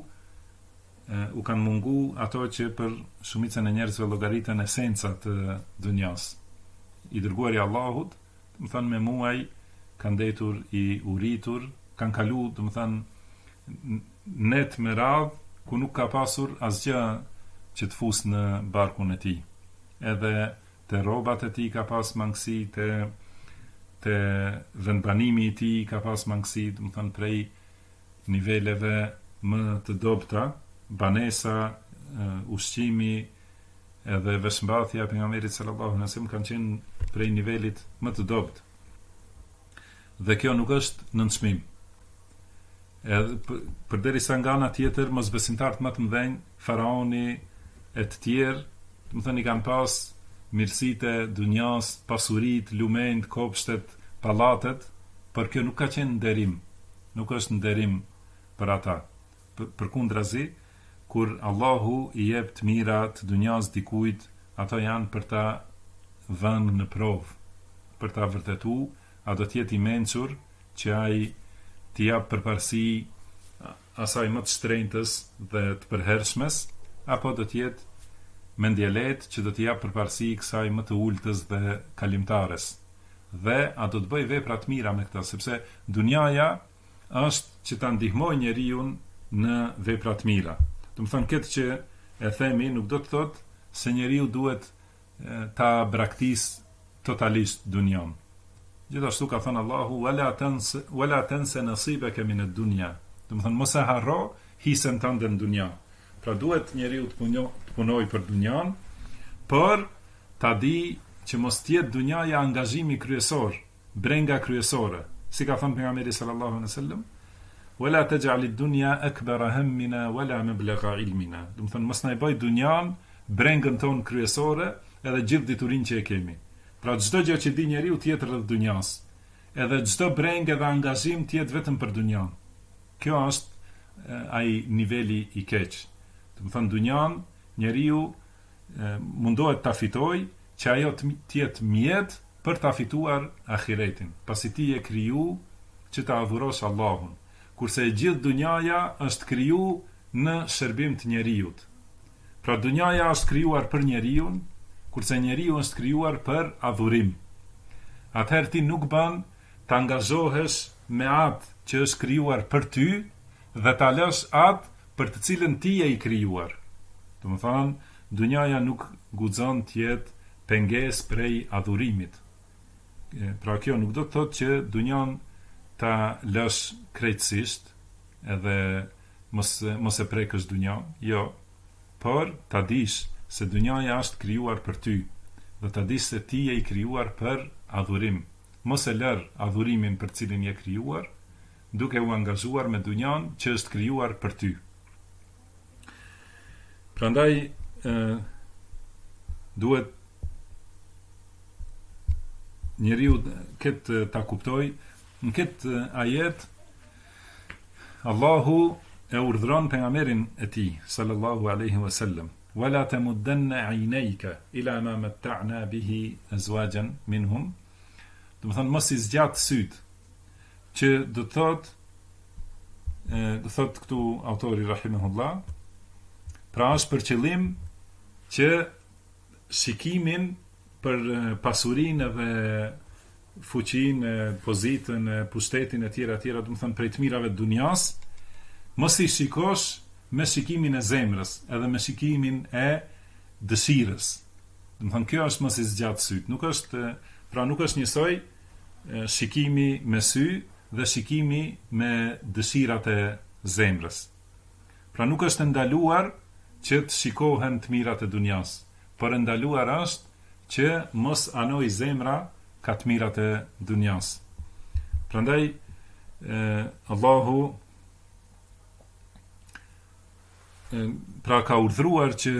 Speaker 1: mungu ato që për shumicën e njerëzve llogaritën esenca të dunjas. I dërguari I Allahut, më thënë me muaj kanë ndetur I uritur, kanë kalu, domethënë net me radh, ku nuk ka pasur asgjë që të fusë në barkun e tij. Edhe te rrobat e tij ka pas mangësi, te vendbanimi I tij ka pas mangësi, domethënë prej niveleve më të dobta, banesa, ushqimi edhe veshmbathja e pejgamberit sallallahu alaihi wasallam kanë qenë prej nivelit më të dobët. Dhe kjo nuk është nënçmim. Edhe përderisa nga ana tjetër mosbesimtarët më të mëdhenj, faraoni e të tjerë, domethënë I kanë pas mirësitë e dunjas, pasuritë, lumejt, kopshtet, pallatet, por kjo nuk ka qenë nderim. Nuk është nderim për ata. Përkundrazi, kur Allahu I jep të mira të dunjas dikujt, ato janë për ta vënë në provë, për ta vërtetuar a do t'jetë I mençur që ai t'i jap përparësi asaj më të shtrenjtës dhe të përhershmes, apo do t'jetë mendjelejt që do t'i jap përparësi kësaj më të ultës dhe kalimtares. Dhe a do të bëj vepra të mira me këtë, sepse dunjaja është që ta ndihmojë njeriu në vepra të mira. Domethënë këtë që e themi nuk do të thotë se njeriu duhet ta braktisë totalisht dunjon. Gjithashtu ka thënë Allahu wala tansa nasibaka min ad-dunya. Domethënë mos e harro hisën tënde në dunja. Pra duhet njeriu të punojë për dunjan, por ta di që mos të jetë dunjaja angazhimi kryesor, brenga kryesore. Si ka thënë pejgamberi sallallahu alaihi wasallam, wala taj'al ad-dunya akbara hammina wala mablagha ilmina. Domethënë mos na I bëj dunjan brengën tonë kryesore edhe gjithë diturinë që e kemi. Pra çdo gjë që di njeriu tjetër rreth dunjas, edhe çdo brengë edhe angazhim tjetë vetëm për dunjan. Kjo është ai niveli i keq. Do të thonë dunjan njeriu mundohet ta fitojë që ajo të jetë mjet për ta fituar ahiretin, pasi ti je kriju që ta adhurosh Allahun, kurse e gjithë dunjaja është kriju në shërbim të njeriut. Pra dunjaja është krijuar për njeriun, kurse njeriu është krijuar për adhurim. Atëherë ti nuk bën të angazhohesh me atë që është krijuar për ty dhe ta lësh atë për të cilën ti je i krijuar. Do të thonë, dunjaja nuk guxon të jetë pengesë prej adhurimit. Pra kjo nuk do të thotë që dunjan ta lësh krejtësisht edhe mos e prekësh dunjan, jo, por ta dish se dunjaja është krijuar për ty dhe ta dish se ti je i krijuar për adhurim. Mos e lër adhurimin për cilin je krijuar, duke u angazhuar me dunjan që është krijuar për ty. Prandaj duhet njeriu këtë ta kuptoj. Në këtë ajet Allahu e urdhron pejgamberin e tij sallallahu alaihi wasallam: "Wala tamuddanna 'aynayka ila ma matta'na bihi azwajan minhum." Do të thonë mos i zgjat syt, që do thot këtu autori rahimahullah, pra është për qëllim që shikimin për pasurinë dhe fuqinë, pozitën, pushtetin e tjera, do të thonë prej të mirave të dunjas, mos i shikosh me shikimin e zemrës, edhe me shikimin e dëshirës. Do të thonë kjo është mos i zgjat syt. Nuk është njësoj shikimi me sy dhe shikimi me dëshirat e zemrës. Pra nuk është ndaluar që të shikohen të mirat e dunjas, por ndaluar është që mos anoj zemra ka të mirat e dunjas. Prandaj Allahu pra ka urdhruar që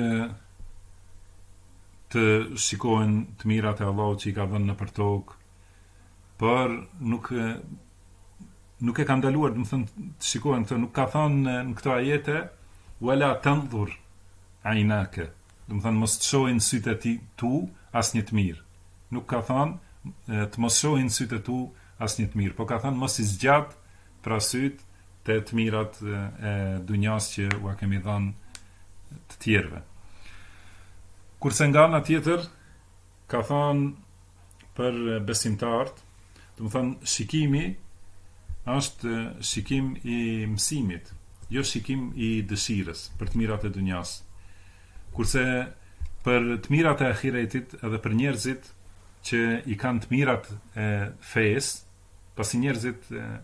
Speaker 1: të shikohen të mirat e Allahut që i ka dhënë nëpër tokë, por nuk e ka ndaluar, do të thonë, të shikohen këto. Nuk ka thënë në këto ajete wala tanzur aynaka, do të thonë mos të shohin sytë e tu asnjë të mirë. Nuk ka thënë të mos shohin sytë e tu asnjë të mirë, por ka thënë mos i zgjat pra sytë te të mirat e dunjas që ua kemi dhënë të tjerëve. Kurse nga ana tjetër ka thënë për besimtarët, do të thonë shikimi është shikim i mësimit, jo shikim i dëshirës për të mirat e dunjas. Kurse për të mirat e ahiretit edhe për njerëzit që i kanë të mirat e fesë, pasi njerëzit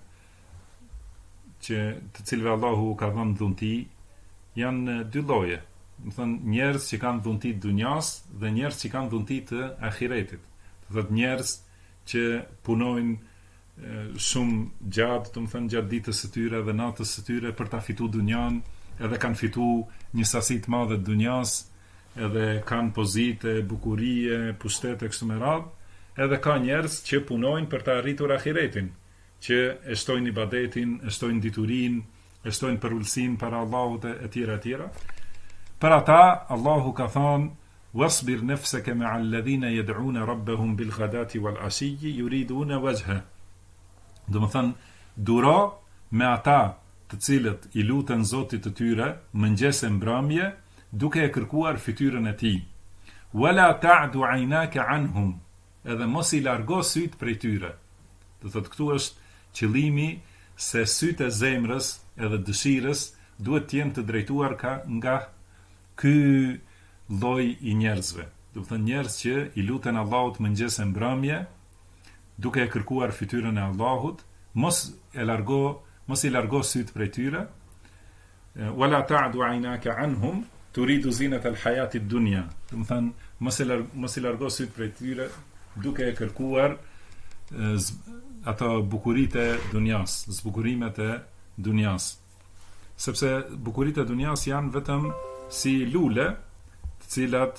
Speaker 1: që të cilëve Allahu ka dhënë dhunti janë dy lloje. Do të thonë njerëz që kanë dhunti të dunjas dhe njerëz që kanë dhunti të ahiretit. Do të thotë njerëz që punojnë shumë gjatë, do të thonë gjatë ditës së tyre dhe natës së tyre për ta fituar dunjan, edhe kanë fituar një sasi të madhe të dunjas, edhe kanë pozite, bukurie, pushtete kështu me radhë, edhe ka njerëz që punojnë për ta arritur ahiretin, që e shtojnë ibadetin, e shtojnë diturinë, e shtojnë për ulësin para Allahut e tjera e tjera. Për ata Allahu ka thënë: "Wasbir nafsaka ma'a alladhina yad'una rabbahum bil ghadati wal ashiyyi yuriduna wajha." Do të thënë, duro me ata të cilët i luten Zotit të tyre mëngjes e mbrëmje, duke e kërkuar fytyrën e tij. "Wala ta'du 'aynaka 'anhum", edhe mos i largo syt prej tyre. Do thotë këtu është qëllimi se sytë e zemrës edhe dëshirës duhet të jenë të drejtuar nga ky lloj i njerëzve. Do të thënë njerëz që i luten Allahut mëngjes e mbrëmje, duke e kërkuar fytyrën e Allahut, mos i largo syt prej tyre. "Wala ta'du 'aynaka 'anhum turidu zinata al-hayati ad-dunya", do të thënë mos i largo syt prej tyre duke e kërkuar ato bukuritë e dunjas, zbukurimet e dunjas. Sepse bukuritë e dunjas janë vetëm si lule, të të cilat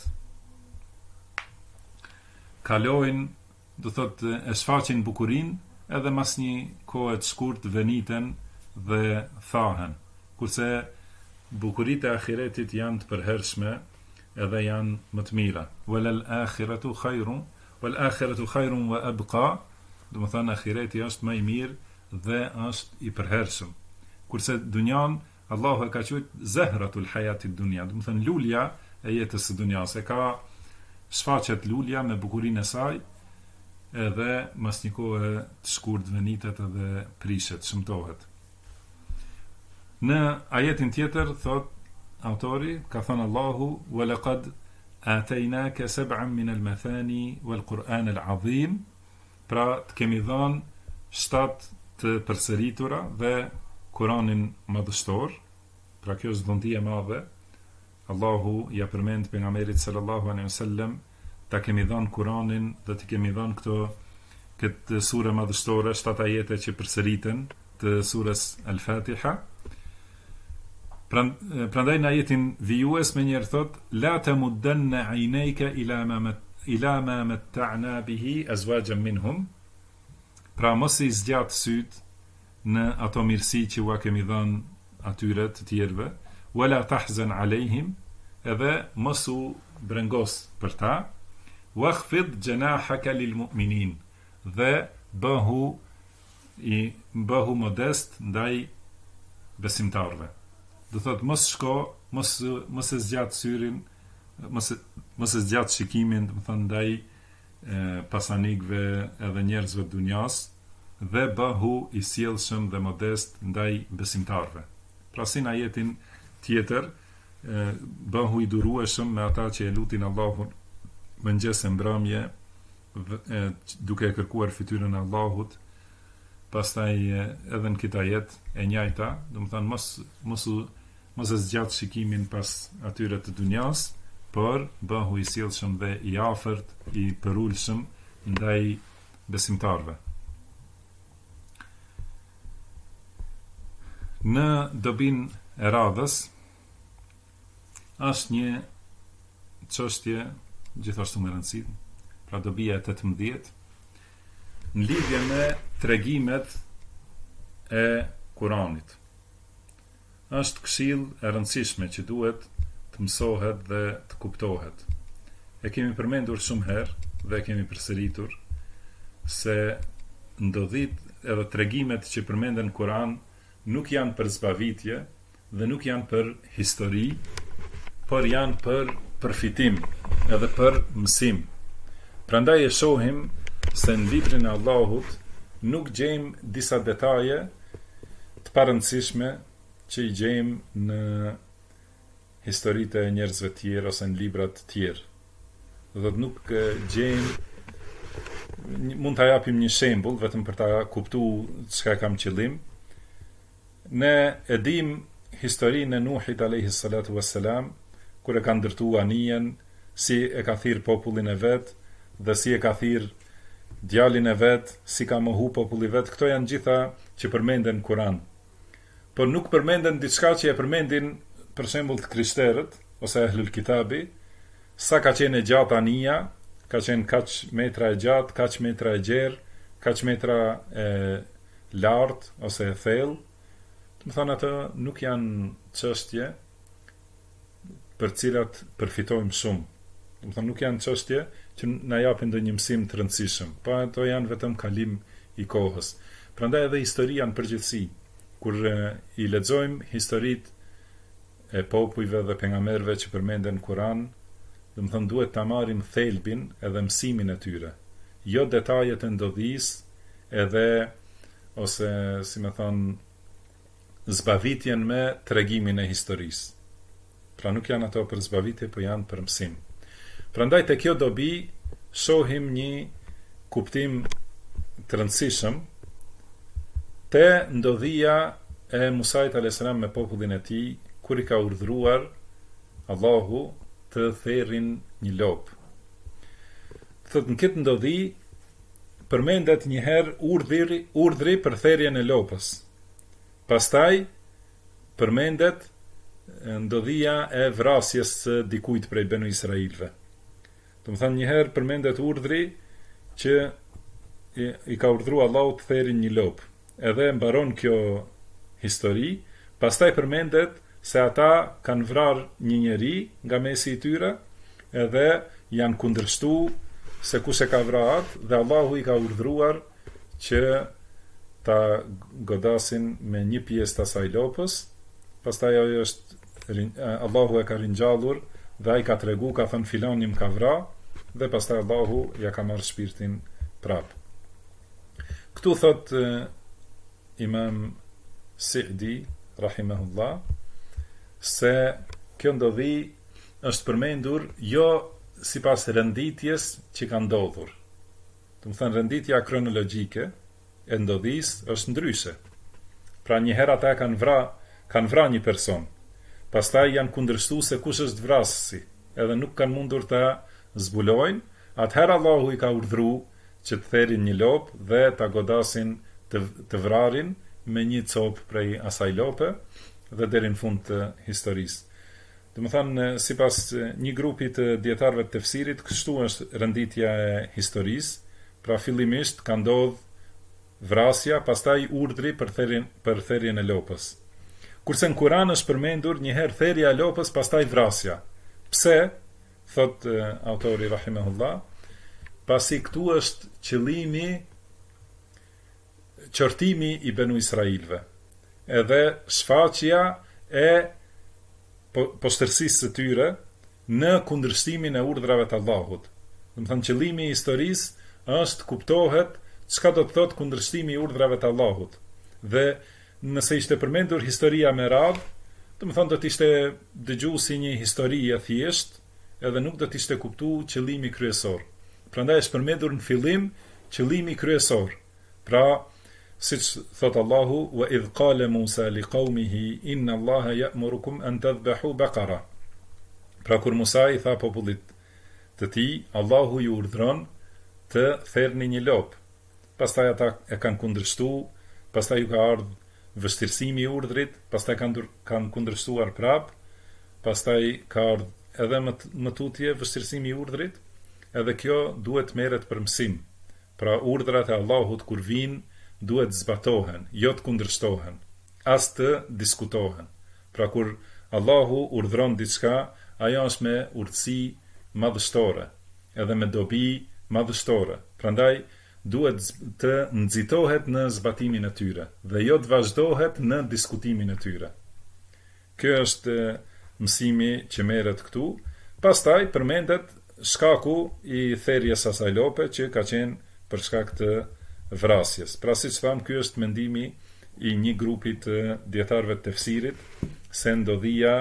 Speaker 1: kalojnë, do thotë, e shfaqin bukurinë, edhe mas një kohë të shkurt veniten dhe thahen. Kurse bukuritë e ahiretit janë të përhershme edhe janë më të mira. Wal akhiratu khairun wa abqa, do të thonë ahireti është më i mirë dhe është i përhershëm. Kurse dunjan Allahu e ka quajtur zahratul hayatid dunya, do të thonë lulja e jetës së dunjas. E ka shfaqet lulja me bukurinë e saj, edhe mas një kohë të shkurt venitet edhe prishet, shëmtohet. Në ajetin tjetër thot autori, ka thënë Allahu: "Wa laqad ataynaka sab'an min al-mathani wal-Qur'an al-'azim", pra të kemi dhënë 7 të përsëritura dhe Kur'anin madhështor. Pra kjo është dhuntia e madhe. Allahu ja përmend pejgamberit sallallahu alaihi wasallam, ta kemi dhënë Kur'anin dhe të kemi dhënë këtë sure madhështore, 7 ajete që përsëriten të surës Al-Fatiha. Prandaj në ajetin vijues me njerë thot: "La tamuddanna 'aynayka ila ma matta'na bihi azwajan minhum", pra mos i zgjat syt në ato mirësi që ua kemi dhënë atyre të tjerëve, wala tahzan alejhim, edhe mos u brengos për ta, wakhfid janahaka lil mu'minin, dhe bëhu modest ndaj besimtarve. Do thot mos shko, mos e zgjat syrin, mos e zgjat shikimin, do të thonë ndaj pasanikëve edhe njerëzve të dunjas, dhe bëhu i sjellshëm dhe modest ndaj besimtarve. Pra si në ajetin tjetër, bëhu i durueshëm me ata që e lutin Allahun mëngjes e mbrëmje, duke e kërkuar fytyrën e Allahut. Pastaj edhe në këtë ajet e njëjta, do të thonë mos e zgjat shikimin pas atyre të dunjas, por bëhu i sjellshëm dhe i afërt, i përulshëm ndaj besimtarve. Në dobin e radhës është një çështje gjithashtu me rëndësi, pra dobia e 18, në lidhje me tregimet e Kuranit. Është këshill e rëndësishme që duhet të mësohet dhe të kuptohet. E kemi përmendur shumë herë dhe e kemi përsëritur se ndodhit edhe tregimet që përmenden në Kuran nuk janë për zbavitje dhe nuk janë për histori, por janë për përfitim edhe për mësim. Prandaj e shohim se në librin e Allahut nuk gjejmë disa detaje të parëndësishme që i gjejmë në historitë e njerëzve të tjerë ose në librat të tjerë. Do të nuk gjejmë, mund ta japim një shembull vetëm për ta kuptuar çka kam qëllim. Ne e dim historinë e Nuhit alayhi salatu wassalam, kur e ka ndërtuar anijen, si e ka thirr popullin e vet dhe si e ka thirr djalin e vet, si ka mohu populli vet. Këto janë gjitha që përmenden në Kur'an. Por nuk përmenden diçka që e përmendin për shembull të krishterët ose ehlul kitabi, sa ka qenë e gjatë anija, ka qenë kaq metra e gjatë, kaq metra e gjerë, kaq metra e lartë ose e thellë. Më thonë ato nuk janë çështje për cilat përfitojmë shumë. Më thonë nuk janë çështje që na japin ndonjë mësim të rëndësishëm, po ato janë vetëm kalim i kohës. Prandaj edhe historia në përgjithësi, kur i lexojmë historitë e popujve dhe pejgamberëve që përmenden në Kur'an, do të thonë duhet ta marrim thelbin edhe mësimin e tyre, jo detajet e ndodhisë edhe ose si më thonë zbavitjen me tregimin e historisë. Pra nuk janë ato për zbavitje, po janë për mësim. Prandaj te kjo dobi shohim një kuptim të rëndësishëm te ndodhia e Musait a.s. me popullin e tij, kur i ka urdhëruar Allahu të therrin një lop. Thot në këtë ndodhi përmendet një herë urdhri për therrjen e lopës. Pastaj përmendet ndodhia e vrasjes së dikujt prej Benu Israilve. Do të thënë njëherë përmendet urdhri që i ka urdhëruar Allahu të therrin një lop. Edhe mbaron kjo histori, pastaj përmendet se ata kanë vrarë një njeri nga mesi i tyre, edhe janë kundërshtuar se kush e ka vrarë atë, dhe Allahu i ka urdhëruar që ta godasin me një pjesë të asaj lopës. Pastaj ajo Allahu e ka ringjallur dhe ai ka tregu, ka thënë filani më ka vrarë, dhe pastaj Allahu ja ka marrë shpirtin prap. Këtu thot Imam Sa'di rahimahullah se kjo ndodhi është përmendur jo sipas renditjes që ka ndodhur. Do të thënë renditja kronologjike e ndodhisë është ndryshe. Pra një herë ata kanë vrarë një person, pastaj janë kundërshtuar se kush është vrasësi, edhe nuk kanë mundur ta zbulojnë. Atëherë Allahu i ka urdhëruar që të therrin një lop dhe ta godasin të vrarin me një copë prej asaj lope dhe deri në fund të historisë. Do të thënë sipas një grupi të dietarëve të tefsirit, kështu është renditja e historisë. Pra fillimisht ka ndodhur vrasja, pastaj urdhri për therrjen e lopës. Kurse në Kur'an është përmendur një herë therrja e lopës, pastaj vrasja. Pse? Thot autori rahimahullah, pasi këtu është qëllimi qortimi i Benu Israilve, edhe shfaqja e poshtërsisë së tyre në kundërshtimin e urdhrave të Allahut. Do të thënë qëllimi i historisë është kuptohet çka do të thotë kundërshtimi i urdhrave të Allahut. Dhe nëse ishte përmendur historia me radhë, do të thënë do të ishte dëgjuar si një histori e thjeshtë, edhe nuk do të ishte kuptuar qëllimi kryesor. Prandaj është përmendur në fillim qëllimi kryesor. Pra, siç thot Allahu, wa idh qala Musa liqaumihi inna Allaha ya'murukum an tadhbahu baqara. Pra kur Musa i tha popullit të tij, Allahu ju urdhron të therrni një lop. Pastaj ata e kanë kundërshtuar, pastaj ju ka ardhur vështirësimi i urdhrit, pastaj kanë kundërshtuar prap, pastaj ka ardhur edhe më tutje vështirësimi i urdhrit, edhe kjo duhet merret për mësim. Pra urdhrat e Allahut kur vijnë duhet zbatohen, jo të kundërshtohen, as të diskutohen. Pra kur Allahu urdhron diçka, ajo është me urtësi madhështore, edhe me dobi madhështore. Prandaj duhet të nxitohet në zbatimin e tyre dhe jo të vazhdohet në diskutimin e tyre. Kjo është mësimi që merret këtu. Pastaj përmendet shkaku i therrjes asaj lope që ka qenë për shkak të vrasjes. Pra siç tham, ky është mendimi i një grupi të dietarëve të tefsirit, se ndodhia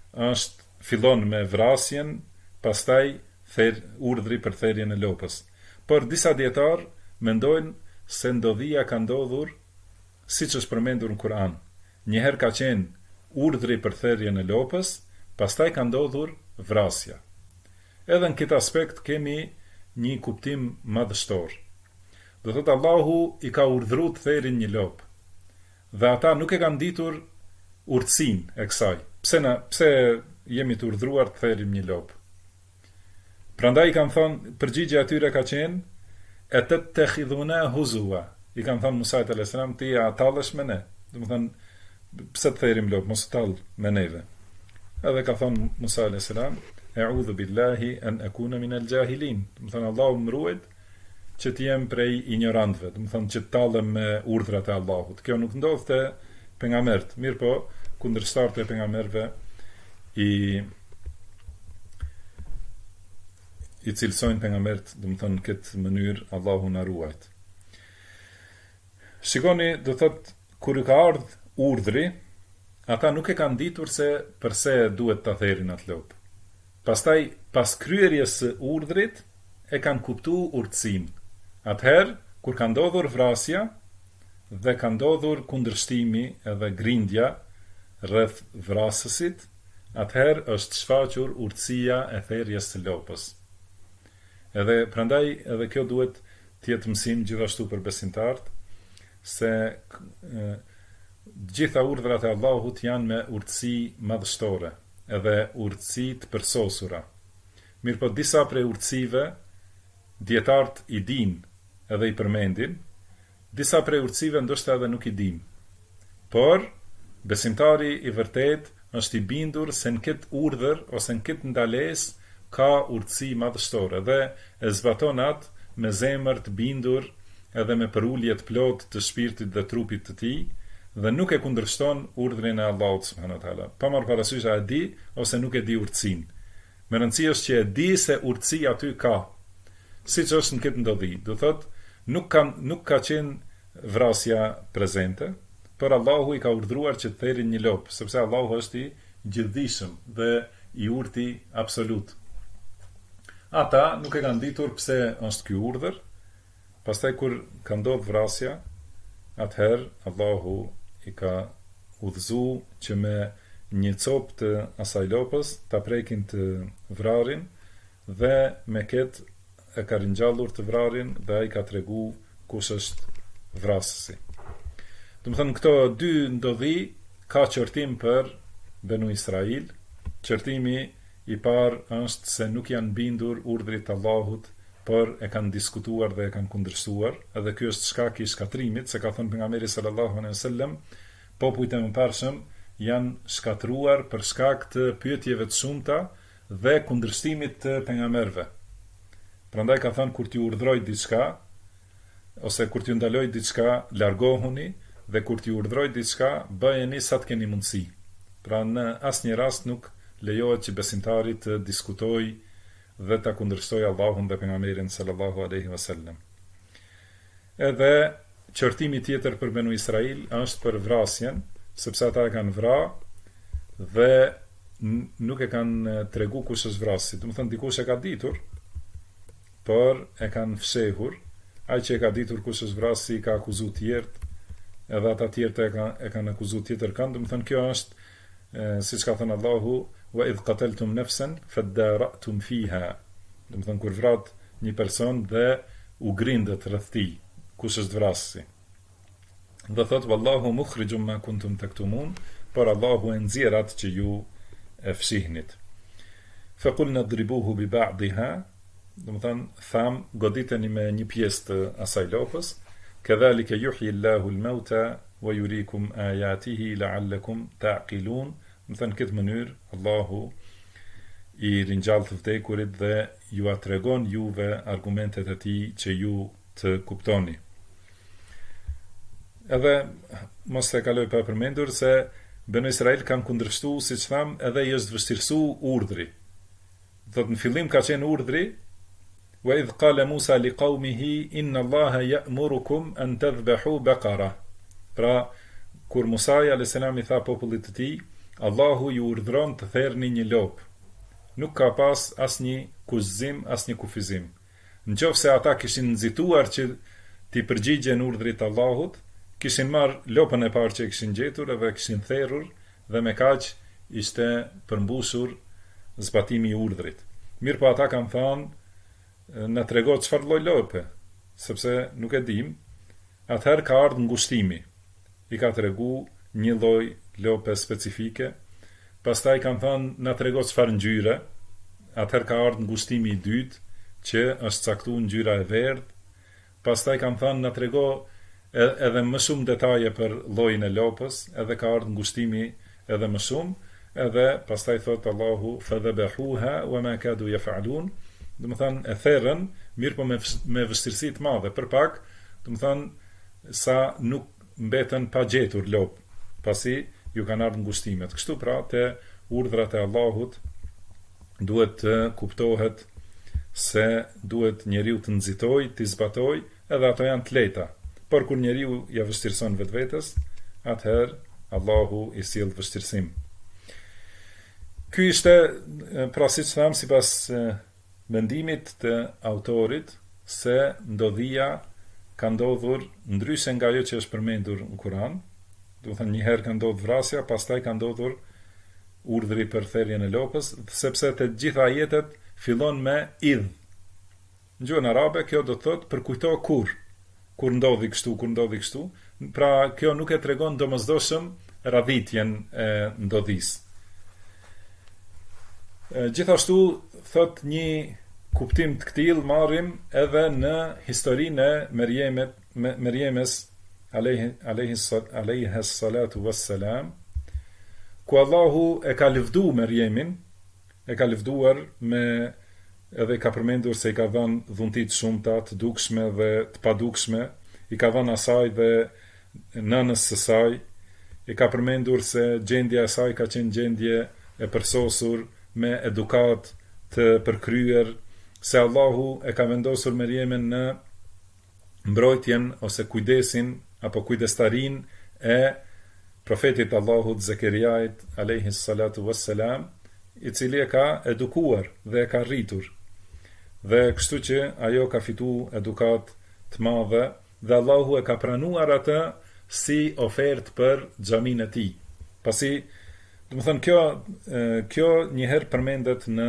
Speaker 1: fillon me vrasjen, pastaj urdhri për therrjen e lopës. Por disa dietar mendojnë se ndodhia ka ndodhur siç është përmendur në Kur'an. Një herë ka qenë urdhri për therrjen e lopës, pastaj ka ndodhur vrasja. Edhe në këtë aspekt kemi një kuptim madhështor. Do thotë Allahu i ka urdhëruar të therrin një lopë, dhe ata nuk e kanë ditur urtësinë e kësaj. Pse jemi të urdhëruar të therrim një lopë? Prandaj kanë thonë, përgjigjja atyre ka qenë e të tekhidhuna huzua. I kanë thënë Musa alayhis salam, ti a tallesh me ne? Do të thënë, pse të therrim lopë, mos tall me neve. Edhe ka thënë Musa alayhis salam, a'udhu billahi an akuna min al-jahilin. Do të thënë Allahu më ruaj që të jem prej ignorantëve, do të thënë që të tallem me urdhrat e Allahut. Kjo nuk ndodh te pejgamberët, mirë po kundërshtarët e pejgamberëve i cilësojnë pejgamberët, do të thënë në këtë mënyrë Allahu na ruajt. Shikoni, do thotë kur ka ardhur urdhri, ata nuk e kanë ditur se përse duhet ta therrin atë lopë. Pastaj pas kryerjes së urdhrit e kanë kuptuar urtësinë. Atëherë kur ka ndodhur vrasja dhe ka ndodhur kundërshtimi edhe grindja rreth vrasësit, atëherë është shfaqur urtësia e therrjes së lopës. Edhe prandaj edhe kjo duhet të jetë mësim gjithashtu për besimtarët, se Gjitha urdhrat e Allahut janë me urtësi madhështore, edhe urtësi të përsosura. Mirë po disa prej urtësive, dietarët i dinë edhe i përmendin, disa prej urtësive ndoshta edhe nuk i dinë. Por, besimtari i vërtet është i bindur se në këtë urdhër ose në këtë ndalesë ka urtësi madhështore dhe e zbaton atë me zemër të bindur edhe me përulje të plot të shpirtit dhe trupit të tij dhe nuk e kundërshton urdhrin e Allahut subhanahu wa taala. Pa marrë parasysh a e di ose nuk e di urtësinë. Me rëndësi është që e di se urtësi aty ka. Siç është në këtë ndodhi, do thotë nuk ka qenë vrasja prezente, por Allahu i ka urdhëruar që të therrin një lop, sepse Allahu është i gjithdijshëm dhe i urti absolut. Ata nuk e kanë ditur pse është ky urdhër. Pastaj kur ka ndodhur vrasja, atëherë Allahu i ka udhëzuar që me një copë të asaj lopës ta prekin të vrarin dhe me këtë e ka ringjallur të vrarin dhe ai ka tregu kush është vrasësi. Do të thënë këto dy ndodhi ka qortim për Benu Israil. Qortimi i parë është se nuk janë bindur urdhrit të Allahut, por e kanë diskutuar dhe e kanë kundërshtuar, edhe ky është shkaki i shkatrimit, se ka thënë pejgamberi sallallahu alejhi wasallam, popujt e mëparshëm janë shkatruar për shkak të pyetjeve të shumta dhe kundërshtimit të pejgamberëve. Prandaj ka thënë kur t'ju urdhroj diçka ose kur t'ju ndaloj diçka, largohuni dhe kur t'ju urdhroj diçka, bëjeni sa të keni mundësi. Pra në asnjë rast nuk lejohet që besimtari të diskutojë dhe ta kundërshtojë Allahun dhe pejgamberin sallallahu alaihi wasallam. Edhe qortimi tjetër për Benu Israil është për vrasjen, sepse ata e kanë vrarë dhe nuk e kanë tregu kush është vrasi. Do të thënë dikush e ka ditur, por e kanë fshehur. Ai që e ka ditur kush është vrasi ka akuzuar tjerët, edhe ata tjerët e kanë akuzuar tjetër kanë. Do të thënë kjo është siç ka thënë Allahu, wa idh qataltum nafsan fadara'tum fiha. Do të thënë kur vrat një person dhe u grindet rreth tij, kush është vrasësi. Dhe thot wallahu mukhrijum ma kuntum taktumun, por Allahu e nxjerr atë që ju e fshihnit. Fa qulna dribuhu bi ba'dha, do të thënë tham goditeni me një pjesë të asaj lopës, kadhalika yuhyi Allahu al-mauta wa yuriikum ayatihi la'allakum ta'qilun. Në thënë këtë mënyrë, Allahu i ringjall të vdekurit dhe ju atregon juve argumentet e tij që ju të kuptoni. Edhe mos e kaloj pa përmendur se Benu Israil kanë kundërshtuar, siç tham, edhe i është vështirësuar urdhri. Do të në fillim ka qenë urdhri wa idh qala Musa liqaumihi inna Allaha ya'murukum an tadhbahu baqara. Pra kur Musa alayhis salam i tha popullit të tij, Allahu ju urdhron të therrni një lop. Nuk ka pas asnjë kuzim, asnjë kufizim. Nëse ata kishin nxituar që t'i përgjigjen urdhrit të Allahut, kishin marrë lopën e parë që kishin gjetur edhe kishin therrur dhe me kaq ishte përmbushur zbatimi i urdhrit. Mirë po ata kanë thënë na trego çfarë lloj lope, sepse nuk e dim. Atëherë ka ardhur ngushtimi. I ka tregu një lloj lope specifike. Pastaj kanë thënë na trego çfarë ngjyre. Atëherë ka ardhur ngushtimi i dytë, që është caktuar ngjyra e verdhë. Pastaj kanë thënë na trego edhe më shumë detaje për llojin e lopës, edhe ka ardhur ngushtimi edhe më shumë, edhe pastaj thot Allahu fadhabahuha wama kadu yaf'alun. Do të thënë e therrën, mirë po me vështirësi të madhe, për pak, do të thënë sa nuk mbetën pa gjetur lop, pasi ju kanë ardhur ngushtimet. Kështu pra te urdhrat e Allahut duhet të kuptohet se duhet njeriu të nxitojë, të zbatojë, edhe ato janë të lehta. Por kur njeriu ja vështirëson vetvetes, atëherë Allahu i sjell vështirësim. Ky ishte pra siç tham sipas mendimit të autorit se ndodhia ka ndodhur ndryshe nga ajo që është përmendur në Kur'an. Do të thënë një herë ka ndodhur vrasja, pastaj ka ndodhur urdhri për therrjen e lopës, sepse të gjitha ajetet fillon me idh. Në gjuhën arabe kjo do të thotë përkujto kur ndodhi kështu, Pra kjo nuk e tregon domosdoshëm radhitjen e ndodhisë. Gjithashtu thot një kuptim të këtij marrim edhe në historinë e Merjemes alayhi salatu wassalam, ku Allahu e ka lëvdu Merjemin, e ka lëvduar me, edhe ka përmendur se i ka dhënë dhunti të shumta, të dukshme dhe të padukshme, i ka dhënë asaj dhe nënës së saj, i ka përmendur se gjendja e saj ka qenë gjendje e përsosur me edukat të përkryer, se Allahu e ka vendosur Merjemen në mbrojtjen ose kujdesin apo kujdestarin e profetit Allahut Zekeriait alayhi salatu wassalam, i cili e ka edukuar dhe e ka rritur. Dhe kështu që ajo ka fitu edukat të madhe dhe Allahu e ka pranuar atë si ofertë për xhamin e tij. Pasi, do të thënë, kjo njëherë përmendet në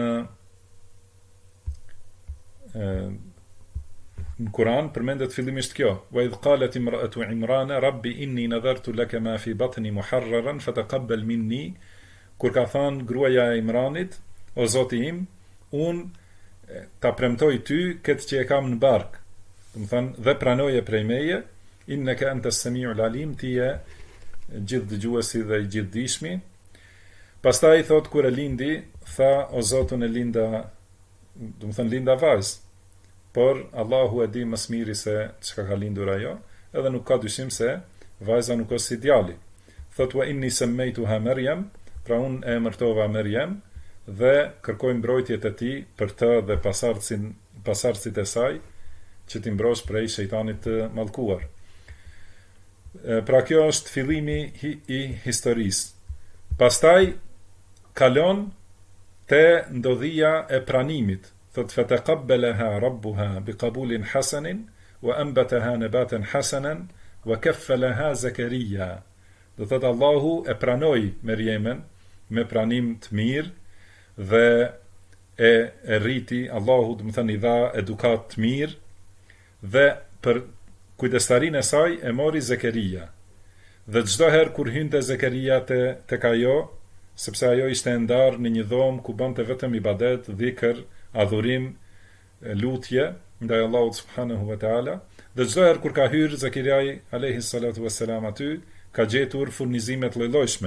Speaker 1: Kur'an, përmendet fillimisht kjo: "Wa idh qalet imra'atu Imrana rabbi inni nadhartu laka ma fi batni muharraran fataqabbal minni", kur ka thënë gruaja e Imranit: "O Zoti im, unë ta premtoj ty këtë që e kam në bark, do të thënë, dhe pranoje prej meje, innaka anta as-sami'ul alim", ti je gjithë dëgjuesi dhe i gjithë dishmi. Pastaj thot kur e lindi, tha: "O Zotun, e linda", do të thënë linda vajzë, por Allahu e di më së miri se çka ka lindur ajo, edhe nuk ka dyshim se vajza nuk është si djali. Thot: "Wa inni sammaytuha Maryam", pra unë e emërtova Maryam dhe kërkoj mbrojtjet e tij për të dhe pasardhësit e saj, që t'i mbrosh prej shejtanit të mallkuar. Pra kjo është fillimi i historisë. Pastaj kalon te ndodhia e pranimit. Thot: "Fataqabbalaha rabbuha biqabulin hasanin wa anbataha nabatan hasanan wa kaffalaha Zakaria." Do thot Allahu e pranoi Merjemen me pranim të mirë dhe e rriti. Allahu, do të thënë, i dha edukat të mirë dhe për kujdestarinë e saj e mori Zakaria. Dhe çdo herë kur hynte Zakaria tek ajo, sepse ajo ishte e ndarë në një dhomë ku bënte vetëm ibadet, dhikr, adhurim, lutje ndaj Allahut subhanahu wa taala, dhe çdo herë kur ka hyrë Zakaria alayhi salatu wassalam aty, ka gjetur furnizime të lloj-llojshme,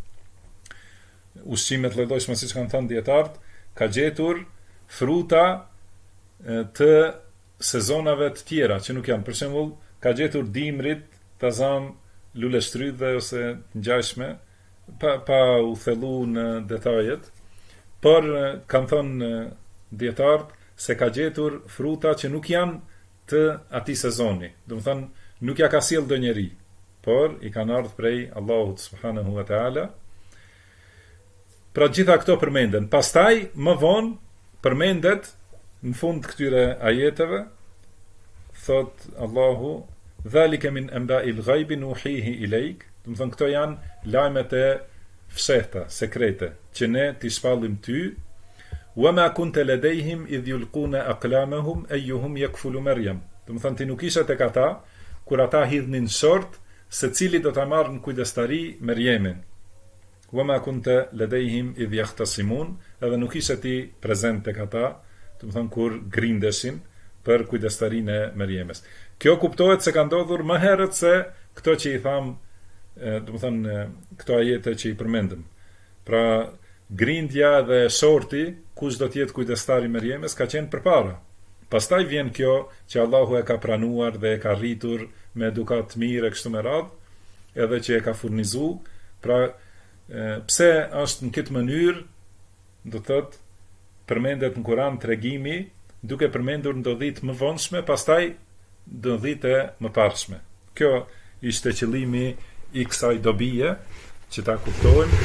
Speaker 1: ushqime të lloj-llojshme, siç kanë thënë dietarët, ka gjetur fruta të sezonave të tjera që nuk janë. Për shembull, ka gjetur dimrit, tazam, lule shtrydhe ose ngjashme, pa u thellu në detajet, por kanë thënë dietarët se ka gjetur fruta që nuk janë të atij sezoni. Do të thënë, nuk ja ka sjell do njeri, por i kanë ardhur prej Allahut subhanahu wa taala. Pra gjitha këto përmenden. Pastaj më vonë përmendet në fund të këtyre ajeteve, thot Allahu: "Dhalika min anba'il ghaibi nuhihi ilayk", do të thënë këto janë lajmet e fshehta, sekrete, që ne t'i shpallim ty. "Wa ma kunta ladayhim idh yulquna aqlamahum ayyuhum yakfulu Maryam", do të thënë ti nuk ishe tek ata kur ata hidhnin short se cili do ta marrë në kujdestari Merjemin. "Wa ma kunta ladayhim idh yahtasimun", edhe nuk ishe ti prezent tek ata, do të thënë kur grindeshin për kujdestarinë e Merjemes. Kjo kuptohet se ka ndodhur më herët se këto që i tham, do të thënë këto ajete që i përmendëm. Pra grindja dhe shorti, kush do të jetë kujdestari Merjemes, ka qenë përpara. Pastaj vjen kjo që Allahu e ka pranuar dhe e ka rritur me edukat të mirë e kështu me radhë, edhe që e ka furnizu. Pra pse është në këtë mënyrë, do të thotë, përmendet në Kur'an tregimi duke përmendur ndodhit më vonshme, pastaj ndodhit e më parshme. Kjo ishte qëllimi i kësaj dobije, që ta kuptojmë.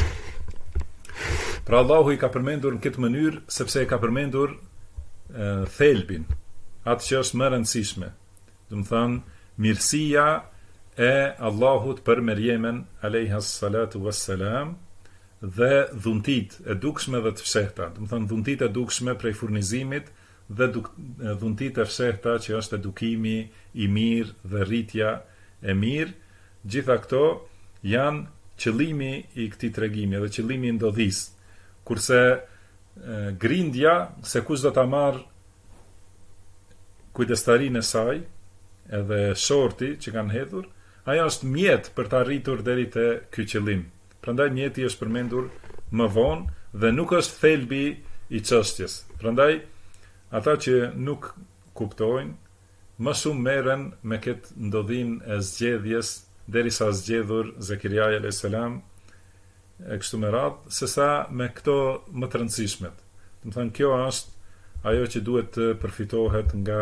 Speaker 1: Pra Allahu i ka përmendur në këtë mënyrë sepse e ka përmendur thelbin, atë që është më rëndësishme, do të thënë mirësia e Allahut për Merjemen alayha salatu wassalam dhe dhuntit e dukshme dhe të fshehta, do të thënë dhuntit e dukshme prej furnizimit dhe dhuntit e fshehta që është edukimi i mirë dhe rritja e mirë Gjitha këto janë qëllimi i këtij tregimi dhe qëllimi i ndodhisë. Kurse grindja se kush do ta marr kujdestarinë e saj, edhe shorti që kanë hedhur, ajo është mjet për të arritur deri te ky qëllim. Prandaj mjeti është përmendur më vonë dhe nuk është thelbi i çështjes. Prandaj ata që nuk kuptojnë, më shumë merren me këtë ndodhin e zgjedhjes derisa zgjedhur Zekeriaja alayhis salam e kështu me radhë, sesa me këto më të rëndësishmet. Do të thënë kjo është ajo që duhet të përfitohet nga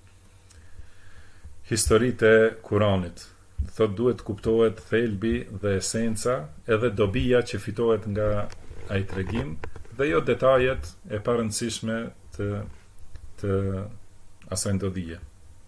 Speaker 1: historitë e Kuranit. Thot duhet kuptohet thelbi dhe esenca edhe dobia që fitohet nga ai tregim dhe jo detajet e parëndësishme të asaj ndodhie.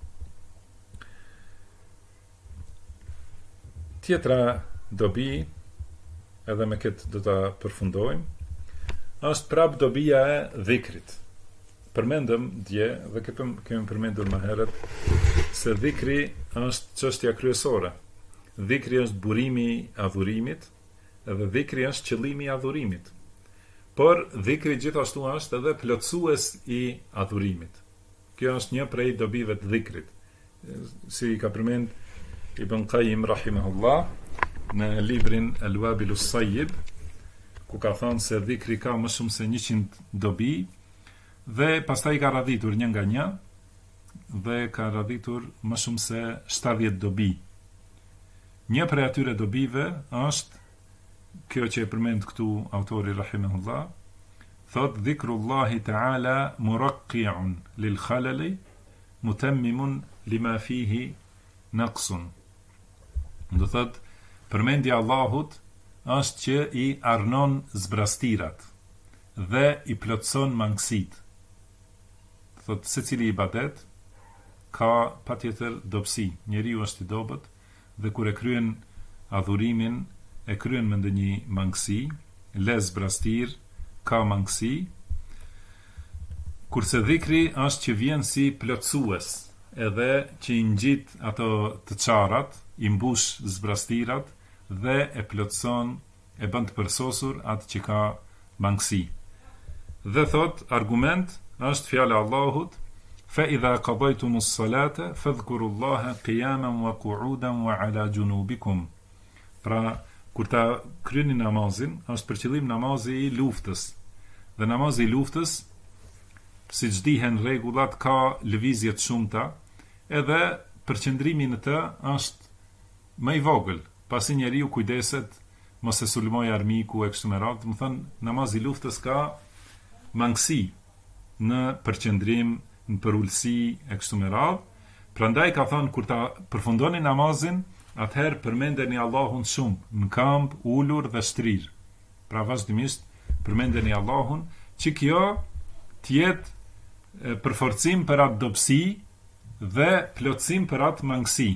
Speaker 1: Tjetra dobi, edhe me këtë do ta përfundojmë, është prap dobia e dhikrit. Përmendëm dje dhe kemi përmendur më herët se dhikri është çështja kryesore. Dhikri është burimi i adhurimit edhe dhikri është qëllimi i adhurimit. Por dhikri gjithashtu është edhe plotësues i adhurimit. Kjo është një prej dobive të dhikrit. Si ka përmend Ibn Qayyim rahimahullah në librin Al-Wabilus Sayyib, ku ka thënë se dhikri ka më shumë se 100 dobi dhe pastaj ka radhitur një nga një dhe ka radhitur më shumë se 70 dobi. Një prej atyre dobive është kjo që e përmend këtu autori rahimahullah, thot dhikrullahi ta'ala muraqqi'un lil khalali mutammimun lima fihi naqsun. Do thot përmendja e Allahut është që i arnon zbrastirat dhe i plotson mangësit. Thot secili ibadet ka patjetër dobësi. Njeriu është i dobët dhe kur e kryen adhurimin e kryen me ndonjë mangësi, le zbrastir, ka mangësi. Kurse dhikri është që vjen si plotësues, edhe që i ngjit ato të çarrat, i mbush zbrastirat dhe e plotëson, e bën të përsosur atë që ka mangësi. Dhe thot argument është fjala e Allahut: fa idha qadaytumus salata fadhkurullaha qiyaman wa qu'udan wa ala junubikum. Pra kur ta kryeni namazin, është për qëllim namazi i luftës. Dhe namazi i luftës, siç dihen rregullat, ka lëvizje të shumta, edhe përqendrimi në të është më i vogël, pasi njeriu kujdeset mos e sulmoj armiku e kështu me radhë. Do të thënë namazi i luftës ka mangësi në përqendrim, në përulësi e kështu me radhë. Prandaj ka thënë kur ta përfundoni namazin, atëherë përmendeni Allahun shumë, në këmbë, ulur dhe shtrir. Pra vazhdimisht përmendeni Allahun, që kjo të jetë përforcim për atë dobësi dhe plotësim për atë mangësi.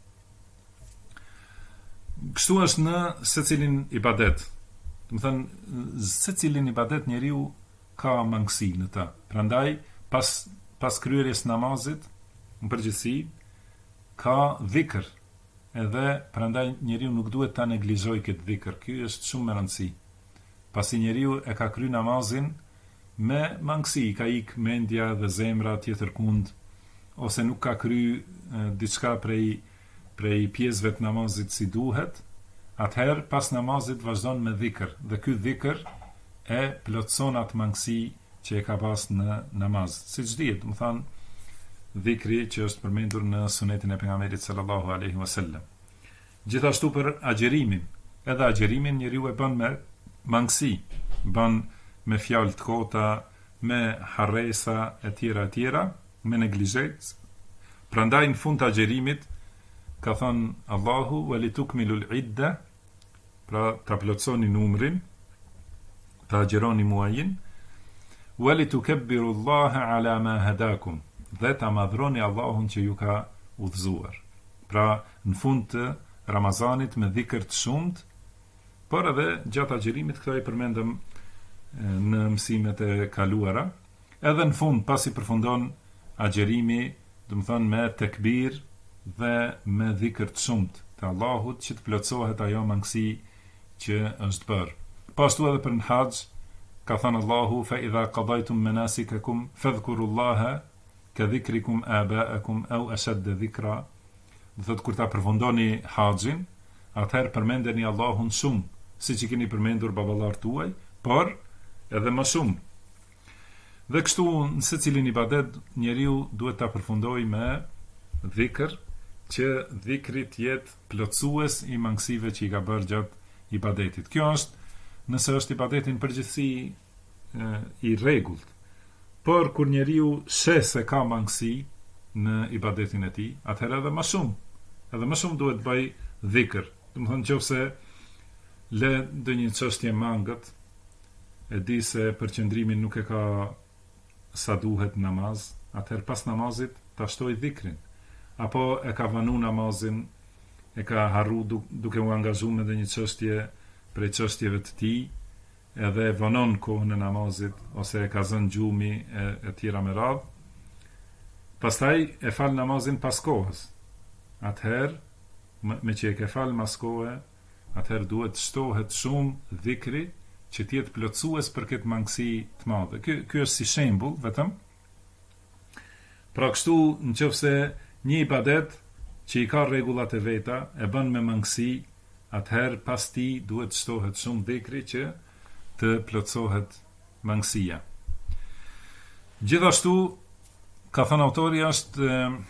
Speaker 1: Kështu është në secilin ibadet. Do të thënë secilin ibadet njeriu ka mangësi në të. Prandaj pas kryerjes namazit, në përgjithësi ka dhikr. Edhe prandaj njeriu nuk duhet ta neglizhojë këtë dhikr. Ky është shumë me rëndësi. Pasi njeriu e ka kryer namazin me mangësi, ka ik mendja dhe zemra tjetër kund, ose nuk ka kryer diçka prej pjesëve të namazit si duhet, atëherë pas namazit vazhdon me dhikr, dhe ky dhikr e plotëson atë mangësi që e ka pas në namaz. Siç dihet, do të thonë dhikri që është përmendur në sunetin e pejgamberit sallallahu alaihi wasallam. Gjithashtu për agjerimin, edhe agjerimin njeriu e bën me mangësi, bën me fjalë të kota, me harresa e tjera, me neglizhencë. Prandaj në fund të agjerimit ka thënë Allahu walitukmilul idda, pra ta plotësoni numrin, ta agjeroni muajin, walitukabbirullaha ala ma hadakum, dhe ta madhroni Allahun që ju ka udhëzuar. Pra në fund të Ramazanit me dhikr të shumt, por edhe gjatë agjerimit, këto i përmendëm në mësimet e kaluara, edhe në fund pasi përfundon agjerimi, do të thonë me tekbir dhe me dhikr të shumt. të Allahut që të plotësohet ajo mangësi që është bërë. Pashtu edhe për në haxh, ka thënë Allahu: "Fa idha qadaytum manasikakum fadhkurullaha ka dhikrikum aba'akum aw ashadda dhikra." Do thotë kur ta përfundoni haxhin, atëherë përmendeni Allahun shumë, siç i keni përmendur baballarët tuaj, por edhe më shumë. Dhe kështu në secilin ibadet njeriu duhet ta përfundojë me dhikr, që dhikri të jetë plotësues i mangësive që i ka bërë gjatë ibadetit. Kjo është nëse është ibadeti në përgjithësi i rregullt. Por kur njeriu sheh se ka mangësi në ibadetin e tij, atëherë edhe më shumë duhet bëj dhikr. Domethënë nëse le ndonjë çështje mangët, e di se përqendrimin nuk e ka sa duhet namaz, atëherë pas namazit ta shtoj dhikrin. Apo e ka vanu namazin, e ka harru duke u angazhuar me ndonjë çështje prej çështjeve të tij, edhe vonon kohën e namazit, ose e ka zënë gjumi e tjera me radhë, pastaj e fal namazin pas kohës. Atëherë, me që e ke fal mas kohë, atëherë duhet shtohet shumë dhikri që t'jetë plotësues për këtë mangësi të madhe. Ky është si shembull vetëm. Pra kështu, nëse një ibadet që i ka rregullat e veta, e bën me mangësi, atëherë pas ti duhet shtohet shumë dhikri që të plotësohet mangësia. Gjithashtu, ka thënë autori, është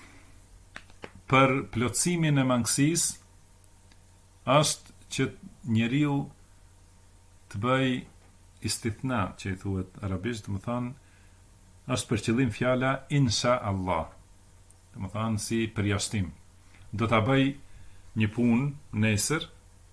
Speaker 1: për plotësimin e mangësisë, është që njeriu të bëj istithna, që i thuhet arabisht, më thënë, është për qëllim fjala insha Allah, më thënë si përjashtim. Do ta bëj një punë nesër,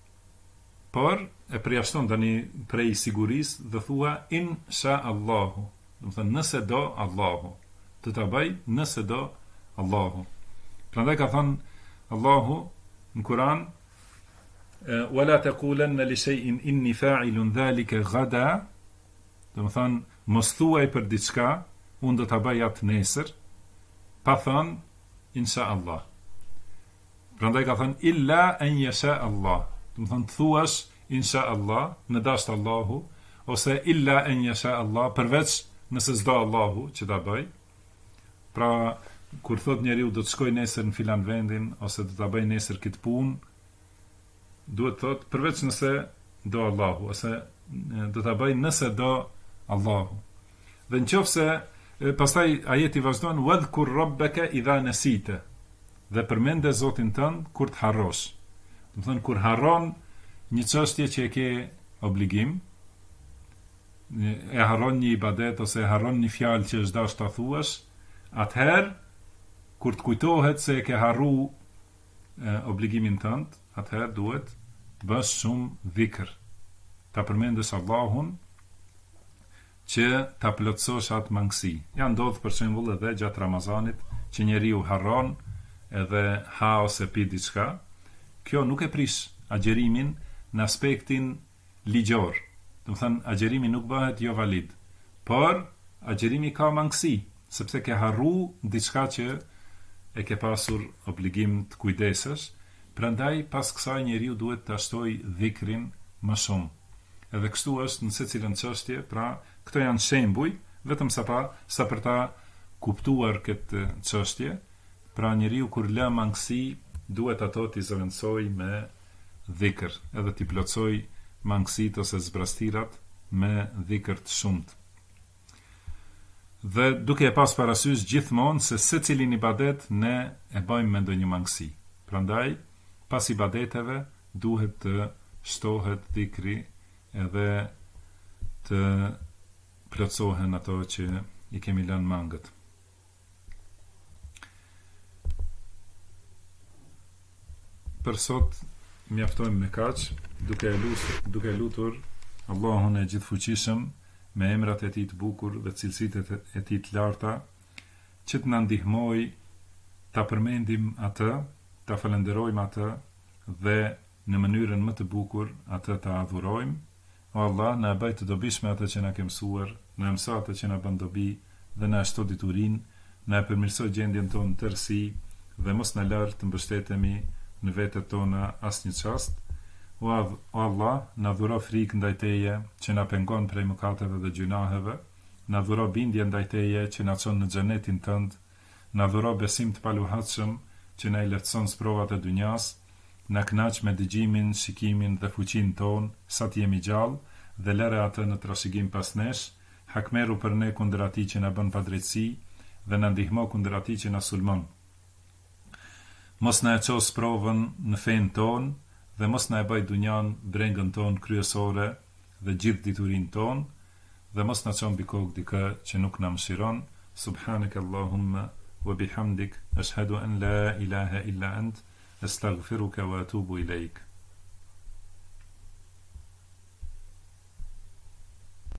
Speaker 1: por e përjashton tani prej sigurisë dhe thua insha Allahu, do të thënë nëse do Allahu, do ta bëj nëse do Allahu. Prandaj ka thënë Allahu në Kur'an: "Wala taqulanna li shay'in inni fa'ilun dhalika ghada", do të thënë mos thuaj për diçka, unë do ta bëj atë nesër, pa thënë insha Allah. Prandaj ka thënë illa an yasha Allah, do të thënë thuash insha Allah, në dasht Allahu, ose illa an yasha Allah, përveç nëse s'do Allahu që ta bëj. Pra, kur thot njeriu do të shkoj nesër në filan vendin, ose do ta bëj nesër këtë punë, duhet thot përveç nëse do Allahu, ose do ta bëj nëse do Allahu. Dhe nëse pastaj ajeti vazhdon: "Wadhkur rabbaka idha nasita", dhe përmende Zotin tënd kur të harrosh. Do të thënë kur harron një çështje që e ke obligim, e harron një ibadet ose e harron një fjalë që është dashur ta thuash, atëherë kur të kujtohet se e ke harru obligimin tënd, atëherë duhet të bësh shumë dhikr, ta përmendësh Allahun që ta plotësosh atë mangësi. Ja ndodh për shembull edhe gjatë Ramazanit që njeriu harron edhe ha ose pi diçka. Kjo nuk e prish agjerimin në aspektin ligjor. Do të thënë agjerimi nuk bëhet jo valid, por agjerimi ka mangësi, sepse ke harru diçka që e ke pasur obligim të kujdesesh. Prandaj pas kësaj njeriu duhet ta shtoj dhikrin më shumë. Edhe kështu është në secilën çështje, pra këto janë shembuj, vetëm sa për ta kuptuar këtë çështje. Pra njeriu kur lë mangësi, duhet ato t'i zëvendësoj me dhikr, edhe t'i plotësoj mangësitë ose zbrastirat me dhikr të shumt. Dhe duke e pas parasysh gjithmonë se secilin ibadet ne e bëjmë me ndonjë mangësi. Prandaj pas ibadeteve duhet të shtohet dhikri edhe të plotësohen ato që i kemi lënë mangët. Për sot mjaftojmë me kaq, duke lutur Allahun e gjithfuqishëm me emrat e tij të bukur dhe cilësitë e tij të larta, që të na ndihmoj ta përmendim atë, ta falenderojmë atë dhe në mënyrën më të bukur atë ta adhurojmë. O Allah, na bëj të dobishme atë që na ke mësuar, na mëso atë që na bën dobi dhe na shto diturinë, na përmirësoj gjendjen tonë tërësi dhe mos na lër të mbështetemi në vetët tona asnjë çast. O Allah, na dhuro frikë ndaj Teje që na pengon prej mëkateve dhe gjunaheve, na dhuro bindje ndaj Teje që na çon në xhenetin tënd, na dhuro besim të paluhatshëm që na i lehtëson sprovat e dynjas, na kënaq me dëgjimin, shikimin dhe fuqinë ton, sa të jemi gjallë dhe lëre atë në trashëgim pas nesh, hakmeru për ne kundër atij që na bën padrejtësi dhe na ndihmo kundër atij që na sulmon. Mos na e ços provën në fen ton dhe mos na e bëj dunjan brengën ton kryesore dhe gjithë diturinë ton dhe mos na çon mbi kokë dikë që nuk na mëshiron. Subhanaka Allahumma wa bihamdik ashhadu an la ilaha illa ant astaghfiruka wa atubu ilaik.